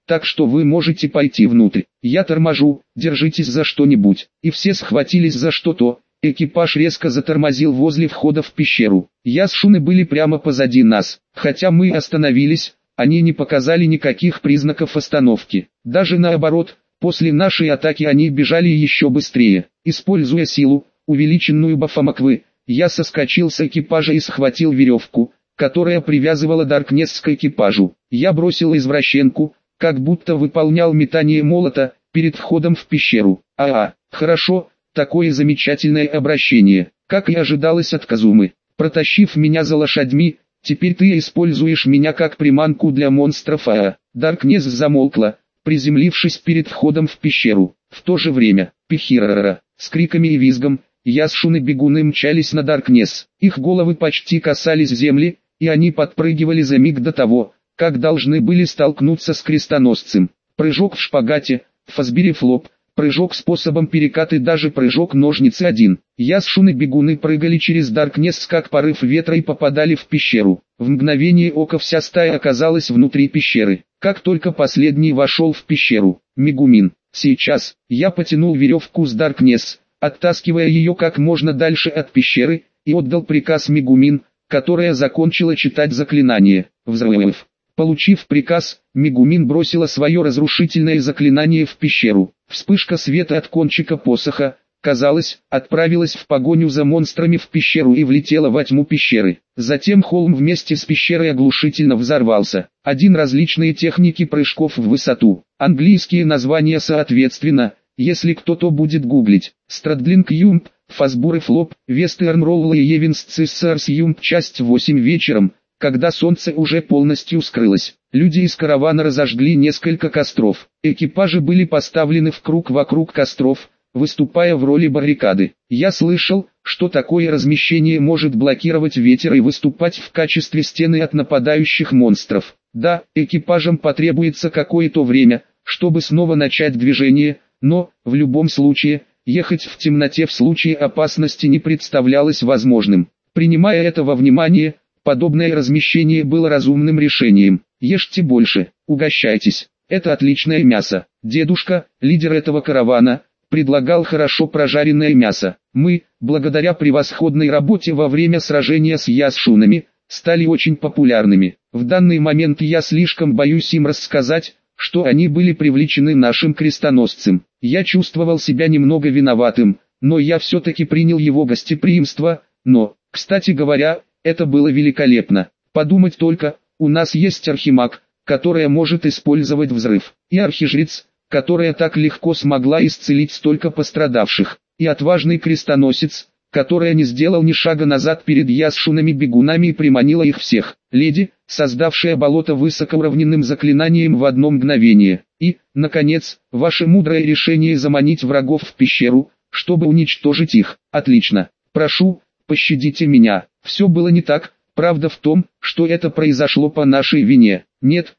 так что вы можете пойти внутрь. Я торможу, держитесь за что-нибудь. И все схватились за что-то. Экипаж резко затормозил возле входа в пещеру. Ясшуны были прямо позади нас. Хотя мы остановились, они не показали никаких признаков остановки. Даже наоборот, после нашей атаки они бежали еще быстрее. Используя силу, увеличенную Бафомаквы, я соскочил с экипажа и схватил веревку, которая привязывала Даркнесс к экипажу. Я бросил извращенку, как будто выполнял метание молота, перед входом в пещеру. Хорошо, такое замечательное обращение, как и ожидалось от Казумы. Протащив меня за лошадьми, теперь ты используешь меня как приманку для монстров. Даркнесс замолкла, приземлившись перед входом в пещеру. В то же время, Пихирара, с криками и визгом, ясшуны-бегуны мчались на Даркнесс. Их головы почти касались земли, и они подпрыгивали за миг до того, как должны были столкнуться с крестоносцем. Прыжок в шпагате, фасбери-флоп, прыжок способом перекат и даже прыжок ножницы 1. Ясшуны-бегуны прыгали через Даркнесс как порыв ветра и попадали в пещеру. В мгновение ока вся стая оказалась внутри пещеры. Как только последний вошел в пещеру, Мегумин. Сейчас, я потянул веревку с Даркнесс, оттаскивая ее как можно дальше от пещеры, и отдал приказ Мегумин, которая закончила читать заклинание. Взрыв. Получив приказ, Мегумин бросила свое разрушительное заклинание в пещеру. Вспышка света от кончика посоха, казалось, отправилась в погоню за монстрами в пещеру и влетела во тьму пещеры. Затем холм вместе с пещерой оглушительно взорвался. Различные техники прыжков в высоту. Английские названия соответственно, если кто-то будет гуглить. Страдлинг Юмп, Фасбуры Флоп, Вестерн Ролл и Евинс Циссарс Юмп. Часть 8 вечером. Когда солнце уже полностью скрылось, люди из каравана разожгли несколько костров. Экипажи были поставлены в круг вокруг костров, выступая в роли баррикады. Я слышал, что такое размещение может блокировать ветер и выступать в качестве стены от нападающих монстров. Да, экипажам потребуется какое-то время, чтобы снова начать движение, но, в любом случае, ехать в темноте в случае опасности не представлялось возможным. Принимая это во внимание, подобное размещение было разумным решением. Ешьте больше, угощайтесь, это отличное мясо. Дедушка, лидер этого каравана, предлагал хорошо прожаренное мясо. Мы, благодаря превосходной работе во время сражения с ясшунами, стали очень популярными. В данный момент я слишком боюсь им рассказать, что они были привлечены нашим крестоносцем. Я чувствовал себя немного виноватым, но я все-таки принял его гостеприимство, но, кстати говоря, это было великолепно. Подумать только, у нас есть архимаг, которая может использовать взрыв, и архижрец, которая так легко смогла исцелить столько пострадавших, и отважный крестоносец, которая не сделал ни шага назад перед ясшунами-бегунами и приманила их всех, леди, создавшая болото высокоуровневым заклинанием в одно мгновение, и, наконец, ваше мудрое решение заманить врагов в пещеру, чтобы уничтожить их. Отлично. Прошу, пощадите меня. Все было не так, правда в том, что это произошло по нашей вине. Нет,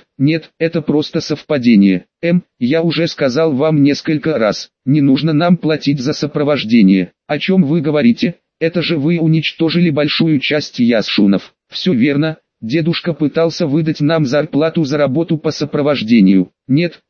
это просто совпадение. Я уже сказал вам несколько раз, не нужно нам платить за сопровождение. О чем вы говорите? Это же вы уничтожили большую часть ясшунов. Все верно, дедушка пытался выдать нам зарплату за работу по сопровождению. Нет,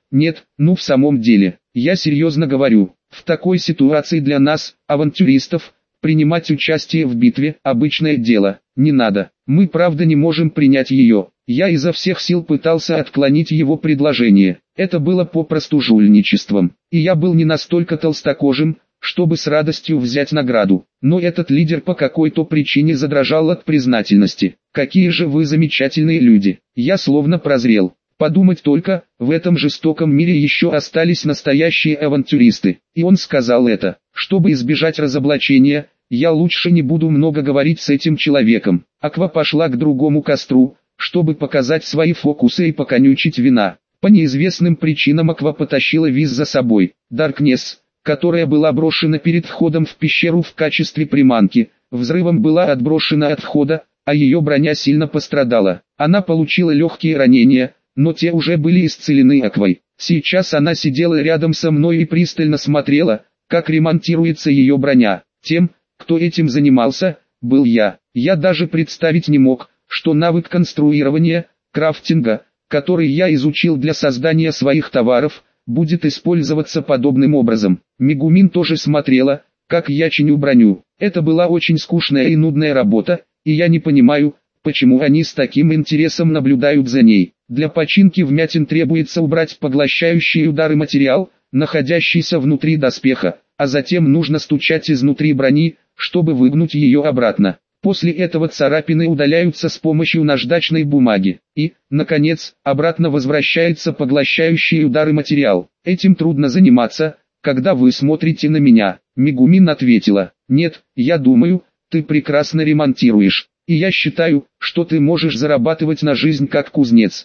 ну в самом деле, я серьезно говорю, в такой ситуации для нас, авантюристов, принимать участие в битве – обычное дело. Не надо, мы правда не можем принять ее. Я изо всех сил пытался отклонить его предложение. Это было попросту жульничеством. И я был не настолько толстокожим, чтобы с радостью взять награду. Но этот лидер по какой-то причине задрожал от признательности. Какие же вы замечательные люди. Я словно прозрел. Подумать только, в этом жестоком мире еще остались настоящие авантюристы. И он сказал это, чтобы избежать разоблачения. Я лучше не буду много говорить с этим человеком. Аква пошла к другому костру, чтобы показать свои фокусы и поконючить вина. По неизвестным причинам Аква потащила Виз за собой. Даркнесс, которая была брошена перед входом в пещеру в качестве приманки, взрывом была отброшена от входа, а ее броня сильно пострадала. Она получила легкие ранения, но те уже были исцелены Аквой. Сейчас она сидела рядом со мной и пристально смотрела, как ремонтируется ее броня. Тем, кто этим занимался, был я. Я даже представить не мог, что навык конструирования, крафтинга, который я изучил для создания своих товаров, будет использоваться подобным образом. Мегумин тоже смотрела, как я чиню броню. Это была очень скучная и нудная работа, и я не понимаю, почему они с таким интересом наблюдают за ней. Для починки вмятин требуется убрать поглощающие удары материал, находящийся внутри доспеха, а затем нужно стучать изнутри брони, чтобы выгнуть ее обратно. После этого царапины удаляются с помощью наждачной бумаги. И, наконец, обратно возвращается поглощающий удары материал. Этим трудно заниматься, когда вы смотрите на меня. Мегумин ответила: нет, я думаю, ты прекрасно ремонтируешь. И я считаю, что ты можешь зарабатывать на жизнь как кузнец.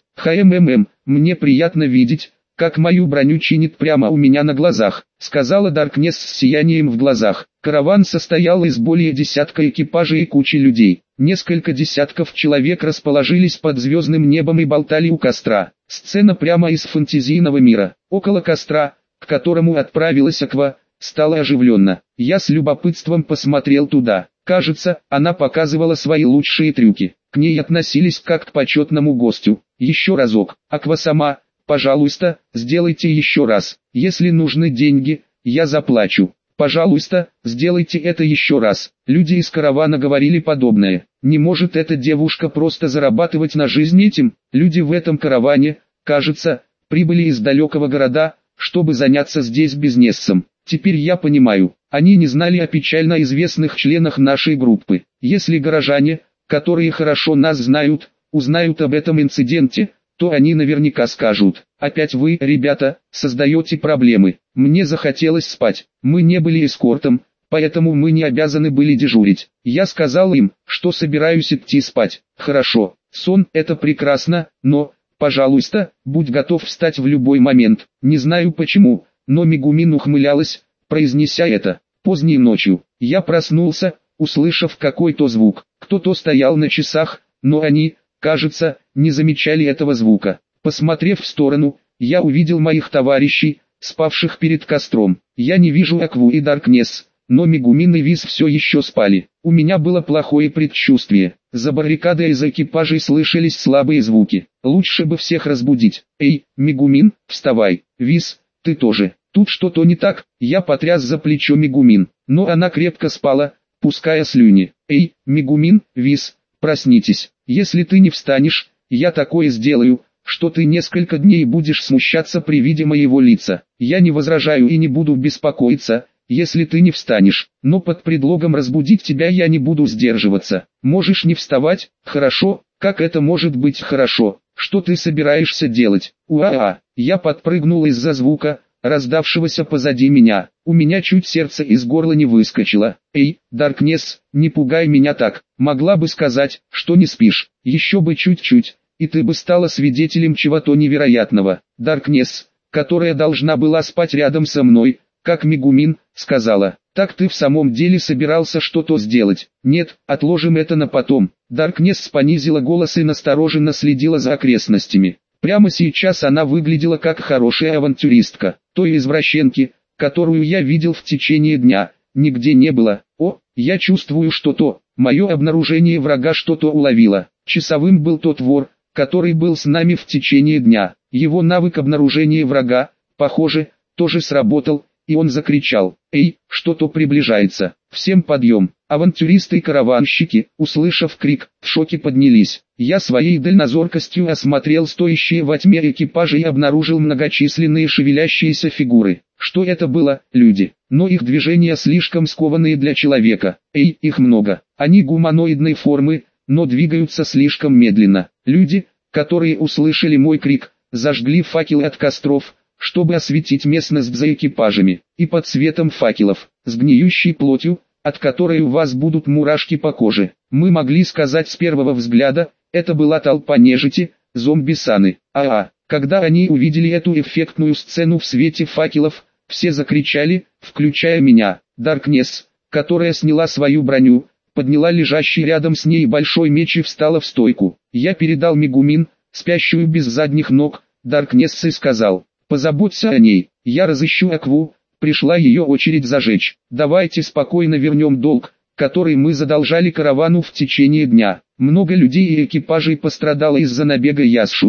Мне приятно видеть, как мою броню чинит прямо у меня на глазах, сказала Даркнесс с сиянием в глазах. Караван состоял из более десятка экипажей и кучи людей. Несколько десятков человек расположились под звездным небом и болтали у костра. Сцена прямо из фантазийного мира. Около костра, к которому отправилась Аква, стало оживленно. Я с любопытством посмотрел туда. Кажется, она показывала свои лучшие трюки. К ней относились как к почетному гостю. Еще разок. Аква сама: пожалуйста, сделайте еще раз. Если нужны деньги, я заплачу. Пожалуйста, сделайте это еще раз. Люди из каравана говорили подобное. Не может эта девушка просто зарабатывать на жизнь этим? Люди в этом караване, кажется, прибыли из далекого города, чтобы заняться здесь бизнесом. Теперь я понимаю, они не знали о печально известных членах нашей группы. Если горожане, которые хорошо нас знают, узнают об этом инциденте, то они наверняка скажут: опять вы, ребята, создаете проблемы. Мне захотелось спать. Мы не были эскортом, поэтому мы не обязаны были дежурить. Я сказал им, что собираюсь идти спать. Хорошо, сон — это прекрасно, но, пожалуйста, будь готов встать в любой момент. Не знаю почему, но Мегумин ухмылялась, произнеся это. Поздней ночью я проснулся, услышав какой-то звук. Кто-то стоял на часах, но они, кажется, не замечали этого звука. Посмотрев в сторону, я увидел моих товарищей, спавших перед костром. Я не вижу Акву и Даркнесс, но Мегумин и Виз все еще спали. У меня было плохое предчувствие. За баррикадой из экипажей слышались слабые звуки. Лучше бы всех разбудить. Эй, Мегумин, вставай. Виз, ты тоже. Тут что-то не так. Я потряс за плечо Мегумин, но она крепко спала, пуская слюни. Эй, Мегумин, Виз, проснитесь. Если ты не встанешь, я такое сделаю, что ты несколько дней будешь смущаться при виде моего лица. Я не возражаю и не буду беспокоиться, если ты не встанешь, но под предлогом разбудить тебя я не буду сдерживаться. Можешь не вставать, хорошо? Как это может быть хорошо? Что ты собираешься делать? Уа-а! Я подпрыгнул из-за звука, раздавшегося позади меня. У меня чуть сердце из горла не выскочило. Эй, Даркнесс, не пугай меня так. Могла бы сказать, что не спишь. Еще бы чуть-чуть, и ты бы стала свидетелем чего-то невероятного. Даркнесс, которая должна была спать рядом со мной, как Мегумин, сказала: так ты в самом деле собирался что-то сделать? Нет, отложим это на потом. Даркнесс понизила голос и настороженно следила за окрестностями. Прямо сейчас она выглядела как хорошая авантюристка. Той извращенки, которую я видел в течение дня, нигде не было. О, я чувствую что-то. Мое обнаружение врага что-то уловило. Часовым был тот вор, который был с нами в течение дня. Его навык обнаружения врага, похоже, тоже сработал, и он закричал: «Эй, что-то приближается! Всем подъем!» Авантюристы и караванщики, услышав крик, в шоке поднялись. Я своей дальнозоркостью осмотрел стоящие во тьме экипажи и обнаружил многочисленные шевелящиеся фигуры. Что это было? Люди. Но их движения слишком скованные для человека. Эй, их много. Они гуманоидной формы, но двигаются слишком медленно. Люди, которые услышали мой крик, зажгли факелы от костров, чтобы осветить местность за экипажами, и под светом факелов, с гниющей плотью, от которой у вас будут мурашки по коже. Мы могли сказать с первого взгляда, это была толпа нежити, зомби-саны. Когда они увидели эту эффектную сцену в свете факелов, все закричали, включая меня. Даркнесс, которая сняла свою броню, подняла лежащий рядом с ней большой меч и встала в стойку. Я передал Мегумин, спящую без задних ног, Даркнесс, и сказал: позаботься о ней, я разыщу Акву. Пришла ее очередь зажечь. Давайте спокойно вернем долг, который мы задолжали каравану в течение дня. Много людей и экипажей пострадало из-за набега ясшунов.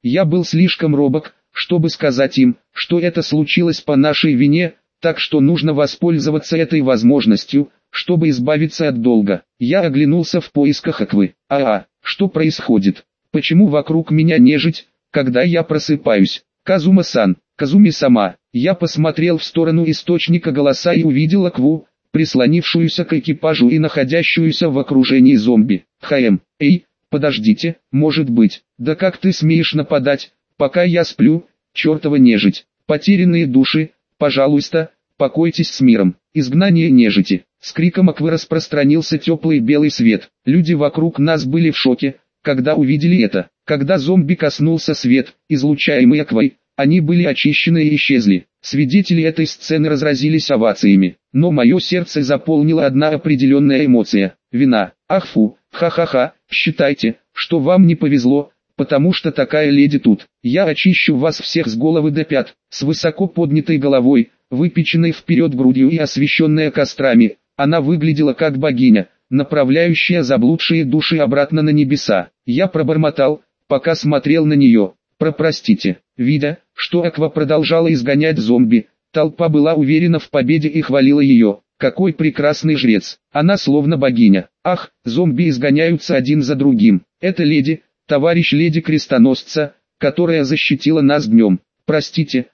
Я был слишком робок, чтобы сказать им, что это случилось по нашей вине, так что нужно воспользоваться этой возможностью, чтобы избавиться от долга. Я оглянулся в поисках Аквы. Что происходит? Почему вокруг меня нежить, когда я просыпаюсь? Казума-сан, Казуми-сама. Я посмотрел в сторону источника голоса и увидел Акву, прислонившуюся к экипажу и находящуюся в окружении зомби. Эй, подождите, может быть, да как ты смеешь нападать, пока я сплю, чертова нежить. Потерянные души, пожалуйста, покойтесь с миром. Изгнание нежити. С криком Аквы распространился теплый белый свет. Люди вокруг нас были в шоке, когда увидели это. Когда зомби коснулся свет, излучаемый Аквой, они были очищены и исчезли. Свидетели этой сцены разразились овациями. Но мое сердце заполнила одна определенная эмоция – вина. Ах фу, ха-ха-ха, считайте, что вам не повезло, потому что такая леди тут. Я очищу вас всех с головы до пят, с высоко поднятой головой, выпеченной вперед грудью и освещенная кострами. Она выглядела как богиня, направляющая заблудшие души обратно на небеса. Я пробормотал, пока смотрел на нее. Простите. Видя, что Аква продолжала изгонять зомби, толпа была уверена в победе и хвалила ее. Какой прекрасный жрец. Она словно богиня. Ах, зомби изгоняются один за другим. Это леди, товарищ леди крестоносца, которая защитила нас днем. Простите,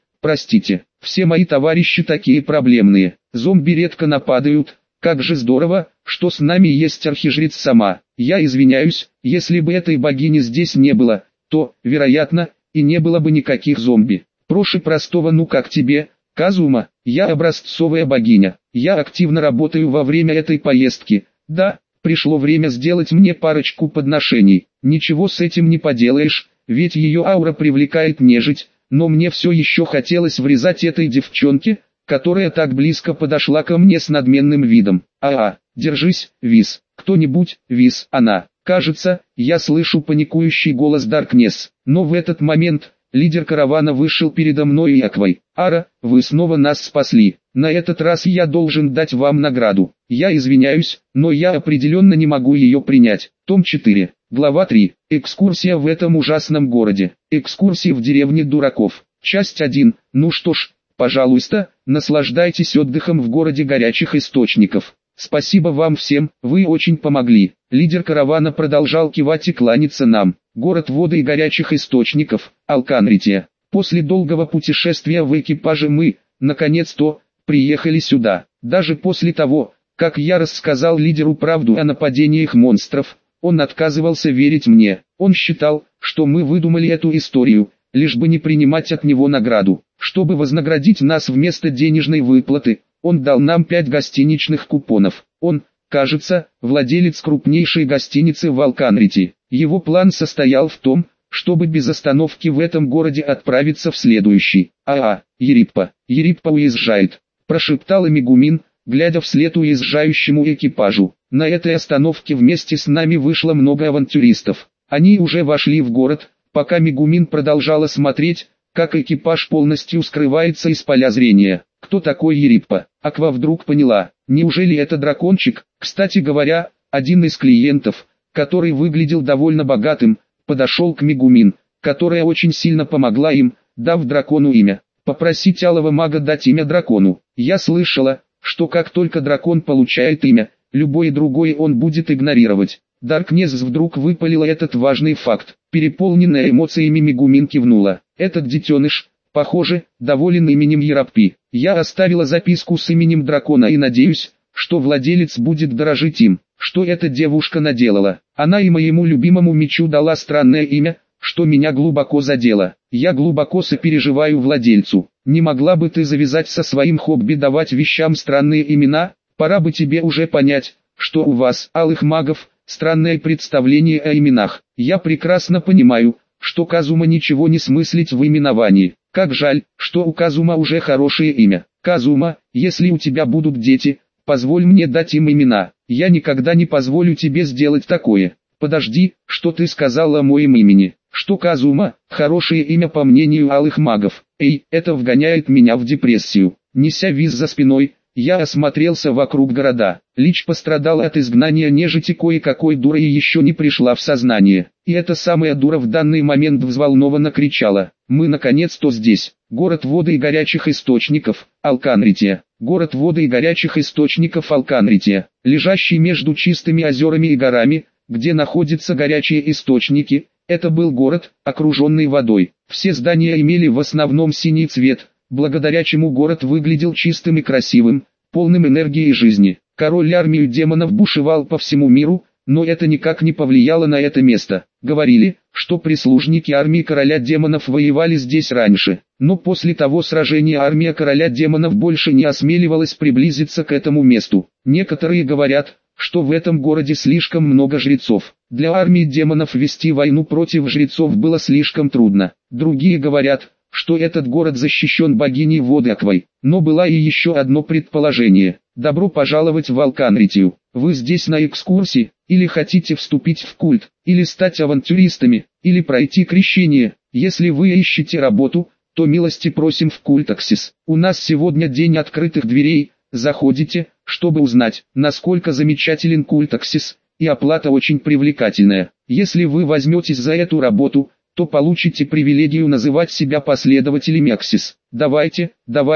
все мои товарищи такие проблемные. Зомби редко нападают. Как же здорово, что с нами есть архижрец сама. Я извиняюсь, если бы этой богини здесь не было, то, вероятно, и не было бы никаких зомби. Проще простого ну как тебе, Казума, я образцовая богиня. Я активно работаю во время этой поездки. Да, пришло время сделать мне парочку подношений. Ничего с этим не поделаешь, ведь ее аура привлекает нежить, но мне все еще хотелось врезать этой девчонке, которая так близко подошла ко мне с надменным видом. Держись, Виз. Кто-нибудь, Виз, она. Кажется, я слышу паникующий голос Даркнесс. Но в этот момент, лидер каравана вышел передо мной и Аквой. Ара, вы снова нас спасли. На этот раз я должен дать вам награду. Я извиняюсь, но я определенно не могу ее принять. Том 4. Глава 3. Экскурсия в этом ужасном городе. Экскурсия в деревне дураков. Часть 1. Ну что ж, пожалуйста, наслаждайтесь отдыхом в городе горячих источников. Спасибо вам всем, вы очень помогли. Лидер каравана продолжал кивать и кланяться нам. Город воды и горячих источников, Алканрития. После долгого путешествия в экипаже мы, наконец-то, приехали сюда. Даже после того, как я рассказал лидеру правду о нападениях монстров, он отказывался верить мне. Он считал, что мы выдумали эту историю, лишь бы не принимать от него награду. Чтобы вознаградить нас вместо денежной выплаты, он дал нам 5 гостиничных купонов. Он, кажется, владелец крупнейшей гостиницы в Алканрите. Его план состоял в том, чтобы без остановки в этом городе отправиться в следующий. Ериппа уезжает, прошептала Мегумин, глядя вслед уезжающему экипажу. На этой остановке вместе с нами вышло много авантюристов. Они уже вошли в город, пока Мегумин продолжала смотреть, как экипаж полностью скрывается из поля зрения. Кто такой Ериппа? Аква вдруг поняла. Неужели это дракончик? Кстати говоря, один из клиентов, который выглядел довольно богатым, подошел к Мегумин, которая очень сильно помогла им, дав дракону имя. Попросить алого мага дать имя дракону. Я слышала, что как только дракон получает имя, любое другое он будет игнорировать. Даркнесс вдруг выпалила этот важный факт. Переполненная эмоциями Мегумин кивнула. Этот детеныш, похоже, доволен именем Ераппи. Я оставила записку с именем дракона и надеюсь, что владелец будет дорожить им. Что эта девушка наделала? Она и моему любимому мечу дала странное имя, что меня глубоко задело. Я глубоко сопереживаю владельцу. Не могла бы ты завязать со своим хобби давать вещам странные имена? Пора бы тебе уже понять, что у вас, алых магов, странное представление о именах. Я прекрасно понимаю, что Казума ничего не смыслит в именовании. Как жаль, что у Казума уже хорошее имя. Казума, если у тебя будут дети, позволь мне дать им имена. Я никогда не позволю тебе сделать такое. Подожди, что ты сказала о моем имени? Что Казума, хорошее имя по мнению алых магов. Это вгоняет меня в депрессию. Неся Виз за спиной, Я осмотрелся вокруг города. Лич пострадал от изгнания нежити, кое-какой дура и еще не пришла в сознание. И эта самая дура в данный момент взволнованно кричала: «Мы наконец-то здесь! Город воды и горячих источников, Алканрития! Город воды и горячих источников Алканрития, лежащий между чистыми озерами и горами, где находятся горячие источники». Это был город, окруженный водой. Все здания имели в основном синий цвет, благодаря чему город выглядел чистым и красивым, полным энергии и жизни. Король армию демонов бушевал по всему миру, но это никак не повлияло на это место. Говорили, что прислужники армии короля демонов воевали здесь раньше, но после того сражения армия короля демонов больше не осмеливалась приблизиться к этому месту. Некоторые говорят, что в этом городе слишком много жрецов. Для армии демонов вести войну против жрецов было слишком трудно. Другие говорят, что этот город защищен богиней воды Аквой. Но было и еще одно предположение. Добро пожаловать в Алканритию. Вы здесь на экскурсии, или хотите вступить в культ, или стать авантюристами, или пройти крещение. Если вы ищете работу, то милости просим в культ Аксис. У нас сегодня день открытых дверей. Заходите, чтобы узнать, насколько замечателен культ Аксис, и оплата очень привлекательная. Если вы возьметесь за эту работу, то получите привилегию называть себя последователями Аксис. Давайте,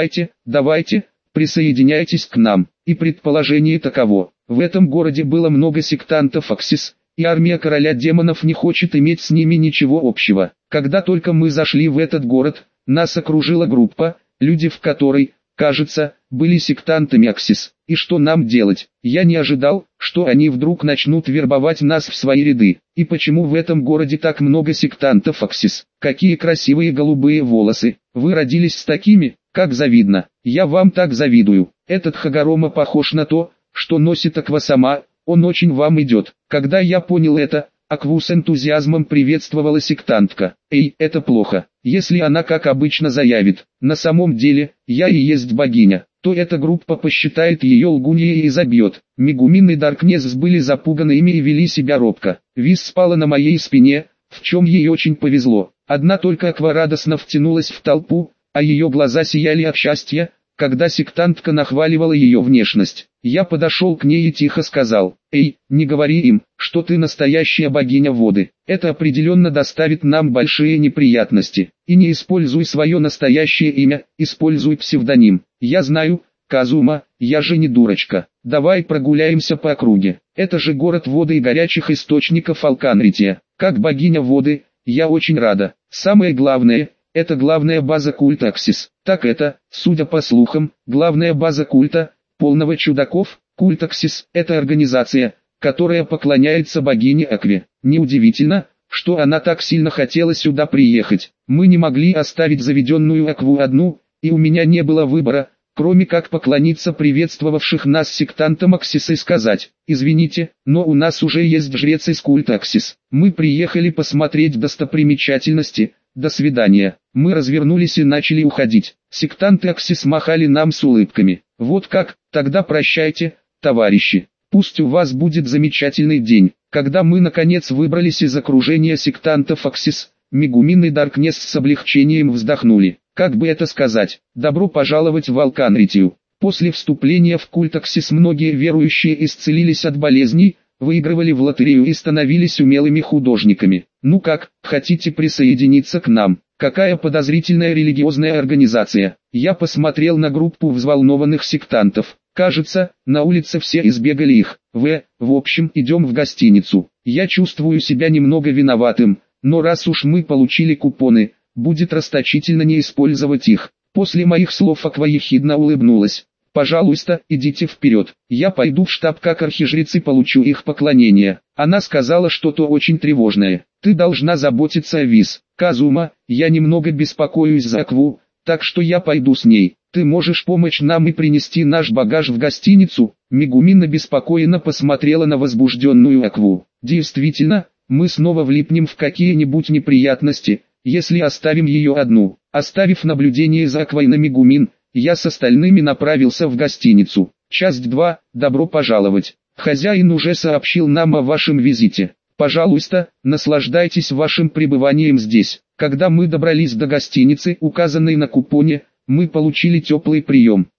присоединяйтесь к нам. И предположение таково: в этом городе было много сектантов Аксис, и армия короля демонов не хочет иметь с ними ничего общего. Когда только мы зашли в этот город, нас окружила группа, люди в которой, кажется, были сектантами Аксис. И что нам делать? Я не ожидал, что они вдруг начнут вербовать нас в свои ряды. И почему в этом городе так много сектантов Аксис? Какие красивые голубые волосы. Вы родились с такими, как завидно. Я вам так завидую. Этот Хагарома похож на то, что носит Аква сама, он очень вам идет. Когда я понял это, Акву с энтузиазмом приветствовала сектантка. Эй, это плохо. Если она как обычно заявит: «На самом деле, я и есть богиня», то эта группа посчитает ее лгуньей и забьет. Мегумин и Даркнесс были запуганы ими и вели себя робко. Виз спала на моей спине, в чем ей очень повезло. Одна только Аква радостно втянулась в толпу, а ее глаза сияли от счастья, когда сектантка нахваливала ее внешность. Я подошел к ней и тихо сказал: «Эй, не говори им, что ты настоящая богиня воды. Это определенно доставит нам большие неприятности. И не используй свое настоящее имя, используй псевдоним. Я знаю, Казума, я же не дурочка. Давай прогуляемся по округе. Это же город воды и горячих источников Алканрития. Как богиня воды, я очень рада. Самое главное, это главная база культа Аксис. Так это, судя по слухам, главная база культа, полного чудаков. Культ Аксис – это организация, которая поклоняется богине Акве. Неудивительно, что она так сильно хотела сюда приехать. Мы не могли оставить заведенную Акву одну, и у меня не было выбора, кроме как поклониться приветствовавших нас сектантам Аксис и сказать: «Извините, но у нас уже есть жрец из культа Аксис. Мы приехали посмотреть достопримечательности. До свидания». Мы развернулись и начали уходить. Сектанты Аксис махали нам с улыбками. Вот как, тогда прощайте, товарищи. Пусть у вас будет замечательный день. Когда мы наконец выбрались из окружения сектантов Аксис, Мегумин и Даркнесс с облегчением вздохнули. Как бы это сказать, добро пожаловать в Алканритию. После вступления в культ Аксис многие верующие исцелились от болезней, выигрывали в лотерею и становились умелыми художниками. Ну как, хотите присоединиться к нам? Какая подозрительная религиозная организация. Я посмотрел на группу взволнованных сектантов. Кажется, на улице все избегали их. В общем, идем в гостиницу. Я чувствую себя немного виноватым, но раз уж мы получили купоны, будет расточительно не использовать их. После моих слов Аква ехидно улыбнулась. «Пожалуйста, идите вперед. Я пойду в штаб как архижрец и получу их поклонение». Она сказала что-то очень тревожное. «Ты должна заботиться о Виз. Казума, я немного беспокоюсь за Акву, так что я пойду с ней. Ты можешь помочь нам и принести наш багаж в гостиницу?» Мегумин обеспокоенно посмотрела на возбужденную Акву. «Действительно, мы снова влипнем в какие-нибудь неприятности, если оставим ее одну». Оставив наблюдение за Аквой на Мегумин, я с остальными направился в гостиницу. Часть 2. Добро пожаловать. Хозяин уже сообщил нам о вашем визите. Пожалуйста, наслаждайтесь вашим пребыванием здесь. Когда мы добрались до гостиницы, указанной на купоне, мы получили теплый прием.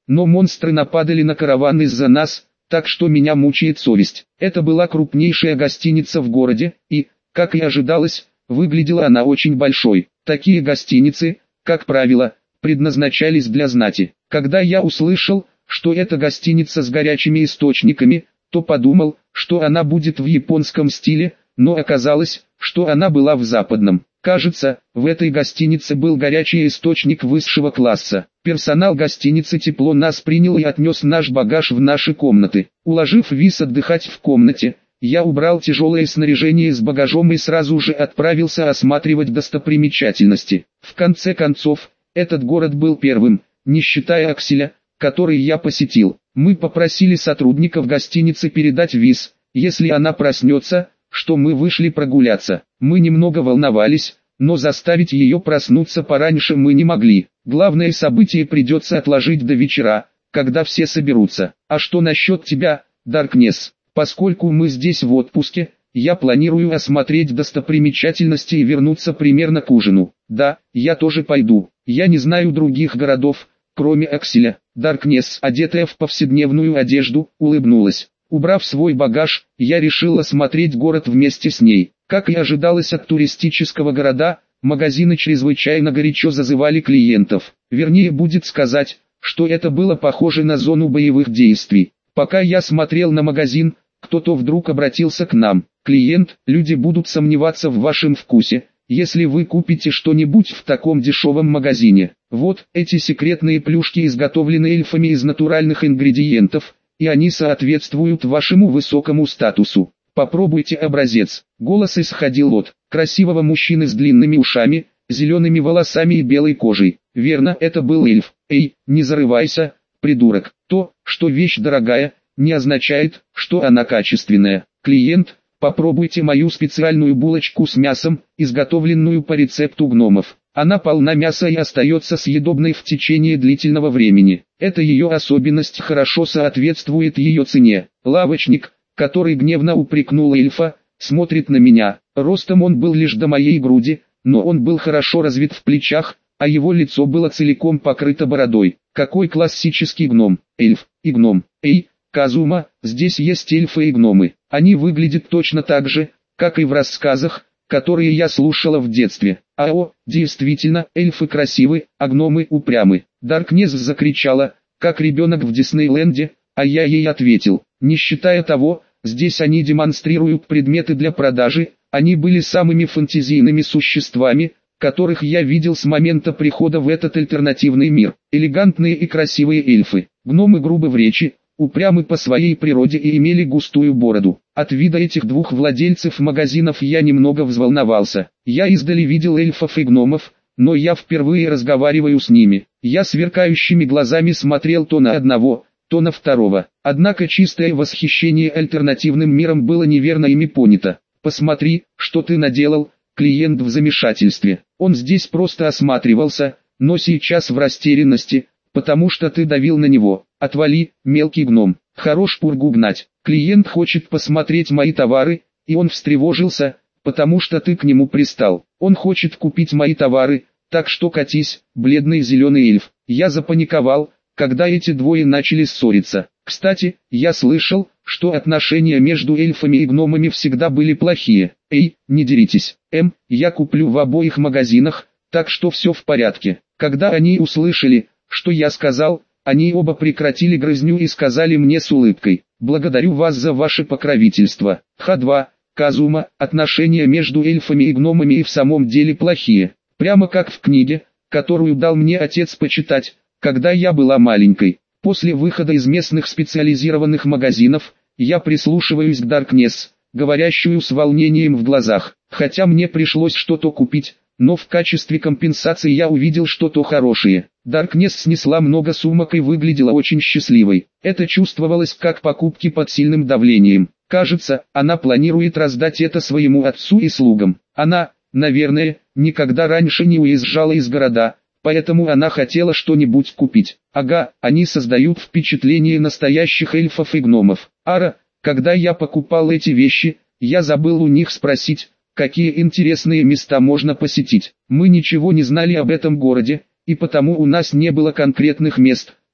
но монстры нападали на караван из-за нас, так что меня мучает совесть. Это была крупнейшая гостиница в городе, и, как и ожидалось, выглядела она очень большой. Такие гостиницы, как правило, предназначались для знати. Когда я услышал, что это гостиница с горячими источниками, то подумал, что она будет в японском стиле, но оказалось, что она была в западном. Кажется, в этой гостинице был горячий источник высшего класса. Персонал гостиницы тепло нас принял и отнес наш багаж в наши комнаты. Уложив Вис отдыхать в комнате, я убрал тяжелое снаряжение с багажом и сразу же отправился осматривать достопримечательности. В конце концов, этот город был первым, не считая Акселя, который я посетил. Мы попросили сотрудников гостиницы передать Вис, если она проснется, что мы вышли прогуляться. Мы немного волновались, но заставить ее проснуться пораньше мы не могли. Главное событие придется отложить до вечера, когда все соберутся. А что насчет тебя, Даркнесс? Поскольку мы здесь в отпуске, я планирую осмотреть достопримечательности и вернуться примерно к ужину. Да, я тоже пойду. Я не знаю других городов, кроме Акселя. Даркнесс, одетая в повседневную одежду, улыбнулась. Убрав свой багаж, я решил осмотреть город вместе с ней. Как и ожидалось от туристического города, магазины чрезвычайно горячо зазывали клиентов. Вернее будет сказать, что это было похоже на зону боевых действий. Пока я смотрел на магазин, кто-то вдруг обратился к нам. «Клиент, люди будут сомневаться в вашем вкусе, если вы купите что-нибудь в таком дешевом магазине. Вот, эти секретные плюшки изготовлены эльфами из натуральных ингредиентов, и они соответствуют вашему высокому статусу. Попробуйте образец». Голос исходил от красивого мужчины с длинными ушами, зелеными волосами и белой кожей. Верно, это был эльф. «Эй, не зарывайся, придурок. То, что вещь дорогая, не означает, что она качественная. Клиент, попробуйте мою специальную булочку с мясом, изготовленную по рецепту гномов. Она полна мяса и остается съедобной в течение длительного времени. Эта ее особенность хорошо соответствует ее цене. Лавочник, который гневно упрекнул эльфа, смотрит на меня. Ростом он был лишь до моей груди, но он был хорошо развит в плечах, а его лицо было целиком покрыто бородой. Какой классический гном, эльф и гном. Эй, Казума, здесь есть эльфы и гномы. Они выглядят точно так же, как и в рассказах, которые я слушала в детстве. Ао, действительно, эльфы красивы, а гномы упрямы. Даркнесс закричала, как ребенок в Диснейленде, а я ей ответил, не считая того, здесь они демонстрируют предметы для продажи, они были самыми фантазийными существами, которых я видел с момента прихода в этот альтернативный мир. Элегантные и красивые эльфы, гномы грубы в речи, упрямы по своей природе и имели густую бороду. От вида этих двух владельцев магазинов я немного взволновался. Я издали видел эльфов и гномов, но я впервые разговариваю с ними. Я сверкающими глазами смотрел то на одного, то на второго. Однако чистое восхищение альтернативным миром было неверно ими понято. «Посмотри, что ты наделал», клиент в замешательстве. Он здесь просто осматривался, но сейчас в растерянности, потому что ты давил на него. «Отвали, мелкий гном, хорош пургу гнать. Клиент хочет посмотреть мои товары, и он встревожился, потому что ты к нему пристал. Он хочет купить мои товары, так что катись, бледный зеленый эльф». Я запаниковал, когда эти двое начали ссориться. Кстати, я слышал, что отношения между эльфами и гномами всегда были плохие. «Эй, не деритесь, я куплю в обоих магазинах, так что все в порядке». Когда они услышали, что я сказал, они оба прекратили грызню и сказали мне с улыбкой: «Благодарю вас за ваше покровительство». Х2, Казума, отношения между эльфами и гномами и в самом деле плохие. Прямо как в книге, которую дал мне отец почитать, когда я была маленькой. После выхода из местных специализированных магазинов, я прислушиваюсь к Даркнесс, говорящую с волнением в глазах. Хотя мне пришлось что-то купить, но в качестве компенсации я увидел что-то хорошее. Даркнесс снесла много сумок и выглядела очень счастливой. Это чувствовалось как покупки под сильным давлением. Кажется, она планирует раздать это своему отцу и слугам. Она, наверное, никогда раньше не уезжала из города, поэтому она хотела что-нибудь купить. Ага, они создают впечатление настоящих эльфов и гномов. Ара, когда я покупал эти вещи, я забыл у них спросить, какие интересные места можно посетить. Мы ничего не знали об этом городе, и потому у нас не было конкретных мест,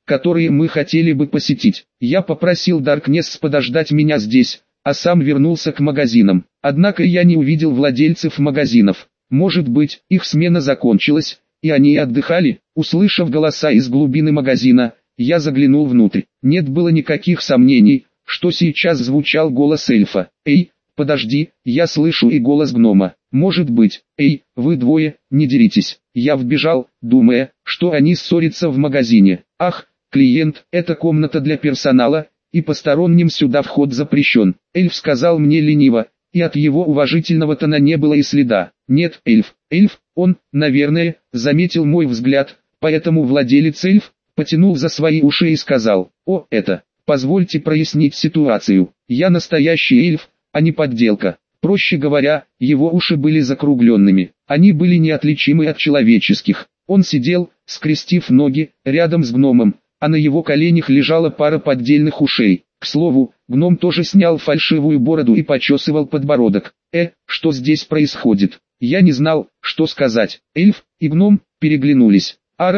которые мы хотели бы посетить. Я попросил Даркнесс подождать меня здесь, а сам вернулся к магазинам. Однако я не увидел владельцев магазинов. Может быть, их смена закончилась, и они отдыхали? Услышав голоса из глубины магазина, я заглянул внутрь. Нет было никаких сомнений, что сейчас звучал голос эльфа. «Эй, подожди, я слышу и голос гнома. Может быть, эй, вы двое, не деритесь». Я вбежал, думая, что они ссорятся в магазине. Ах, клиент, это комната для персонала, и посторонним сюда вход запрещен. Эльф сказал мне лениво, и от его уважительного тона не было и следа. Нет, эльф, он, наверное, заметил мой взгляд, поэтому владелец эльф потянул за свои уши и сказал: «О, это, позвольте прояснить ситуацию. Я настоящий эльф, а не подделка». Проще говоря, его уши были закругленными, они были неотличимы от человеческих. Он сидел, скрестив ноги, рядом с гномом, а на его коленях лежала пара поддельных ушей. К слову, гном тоже снял фальшивую бороду и почесывал подбородок. Что здесь происходит? Я не знал, что сказать. Эльф и гном переглянулись.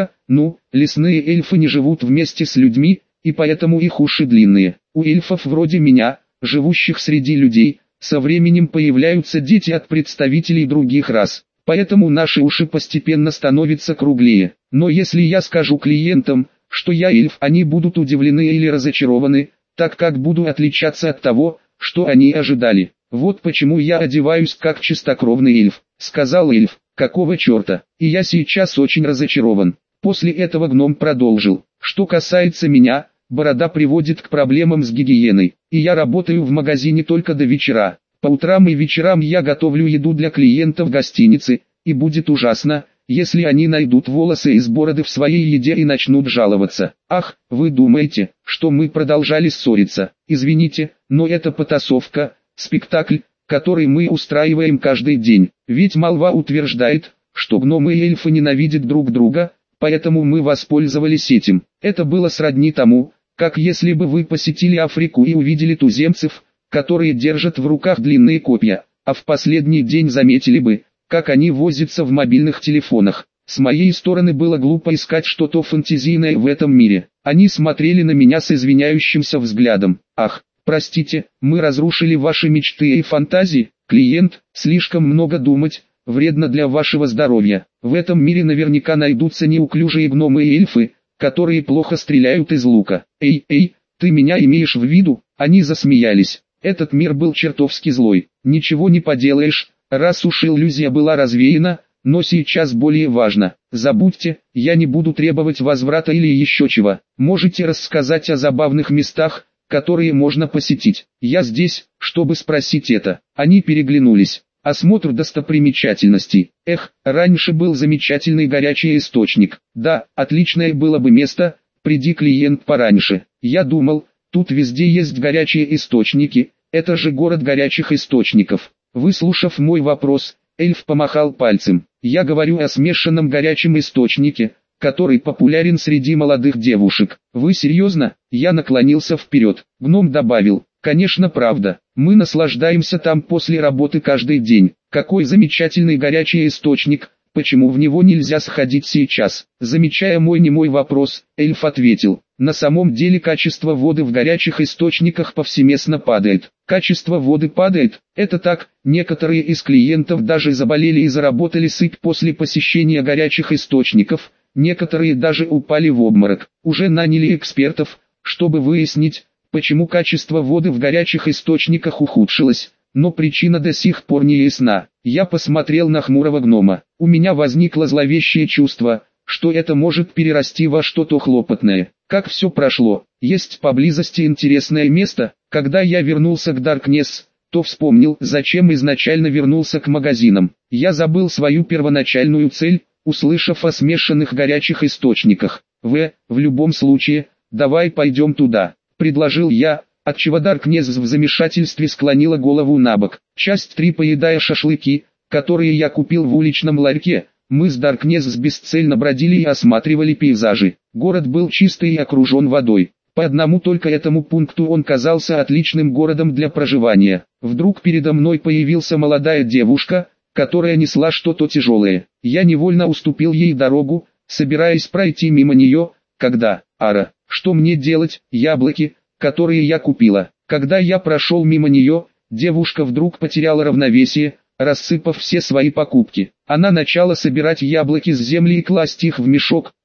Лесные эльфы не живут вместе с людьми, и поэтому их уши длинные. У эльфов вроде меня, живущих среди людей, со временем появляются дети от представителей других рас. Поэтому наши уши постепенно становятся круглее. Но если я скажу клиентам, что я эльф, они будут удивлены или разочарованы, так как буду отличаться от того, что они ожидали. Вот почему я одеваюсь как чистокровный эльф, сказал эльф. Какого черта? И я сейчас очень разочарован. После этого гном продолжил. Что касается меня, борода приводит к проблемам с гигиеной, и я работаю в магазине только до вечера. По утрам и вечерам я готовлю еду для клиентов гостиницы, и будет ужасно, если они найдут волосы из бороды в своей еде и начнут жаловаться. Ах, вы думаете, что мы продолжали ссориться? Извините, но это потасовка, спектакль, который мы устраиваем каждый день. Ведь молва утверждает, что гномы и эльфы ненавидят друг друга, поэтому мы воспользовались этим. Это было сродни тому, как если бы вы посетили Африку и увидели туземцев, которые держат в руках длинные копья, а в последний день заметили бы, как они возятся в мобильных телефонах. С моей стороны было глупо искать что-то фантазийное в этом мире. Они смотрели на меня с извиняющимся взглядом. Ах, простите, мы разрушили ваши мечты и фантазии. Клиент, слишком много думать, вредно для вашего здоровья. В этом мире наверняка найдутся неуклюжие гномы и эльфы, которые плохо стреляют из лука. Эй, ты меня имеешь в виду? Они засмеялись. Этот мир был чертовски злой. Ничего не поделаешь, раз уж иллюзия была развеяна, но сейчас более важно. Забудьте, я не буду требовать возврата или еще чего. Можете рассказать о забавных местах, которые можно посетить. Я здесь, чтобы спросить это. Они переглянулись. Осмотр достопримечательностей. Раньше был замечательный горячий источник. Да, отличное было бы место, приди клиент пораньше. Я думал, тут везде есть горячие источники, это же город горячих источников. Выслушав мой вопрос, эльф помахал пальцем. Я говорю о смешанном горячем источнике, который популярен среди молодых девушек. Вы серьезно? Я наклонился вперед. Гном добавил. Конечно, правда. Мы наслаждаемся там после работы каждый день. Какой замечательный горячий источник. Почему в него нельзя сходить сейчас? Замечая мой немой вопрос, эльф ответил. На самом деле качество воды в горячих источниках повсеместно падает. Качество воды падает, это так, некоторые из клиентов даже заболели и заработали сыпь после посещения горячих источников, некоторые даже упали в обморок. Уже наняли экспертов, чтобы выяснить, почему качество воды в горячих источниках ухудшилось, но причина до сих пор не ясна. Я посмотрел на хмурого гнома. У меня возникло зловещее чувство, что это может перерасти во что-то хлопотное. Как все прошло? Есть поблизости интересное место? Когда я вернулся к Даркнесс, то вспомнил, зачем изначально вернулся к магазинам. Я забыл свою первоначальную цель, услышав о смешанных горячих источниках. В любом случае, давай пойдем туда, предложил я, отчего Даркнесс в замешательстве склонила голову набок. Часть 3. Поедая шашлыки, которые я купил в уличном ларьке, мы с Даркнесс бесцельно бродили и осматривали пейзажи. Город был чистый и окружен водой. По одному только этому пункту он казался отличным городом для проживания. Вдруг передо мной появилась молодая девушка, которая несла что-то тяжелое. Я невольно уступил ей дорогу, собираясь пройти мимо нее, когда Что мне делать? Яблоки, которые я купила. Когда я прошел мимо нее, девушка вдруг потеряла равновесие, рассыпав все свои покупки. Она начала собирать яблоки с земли и класть их в мешок,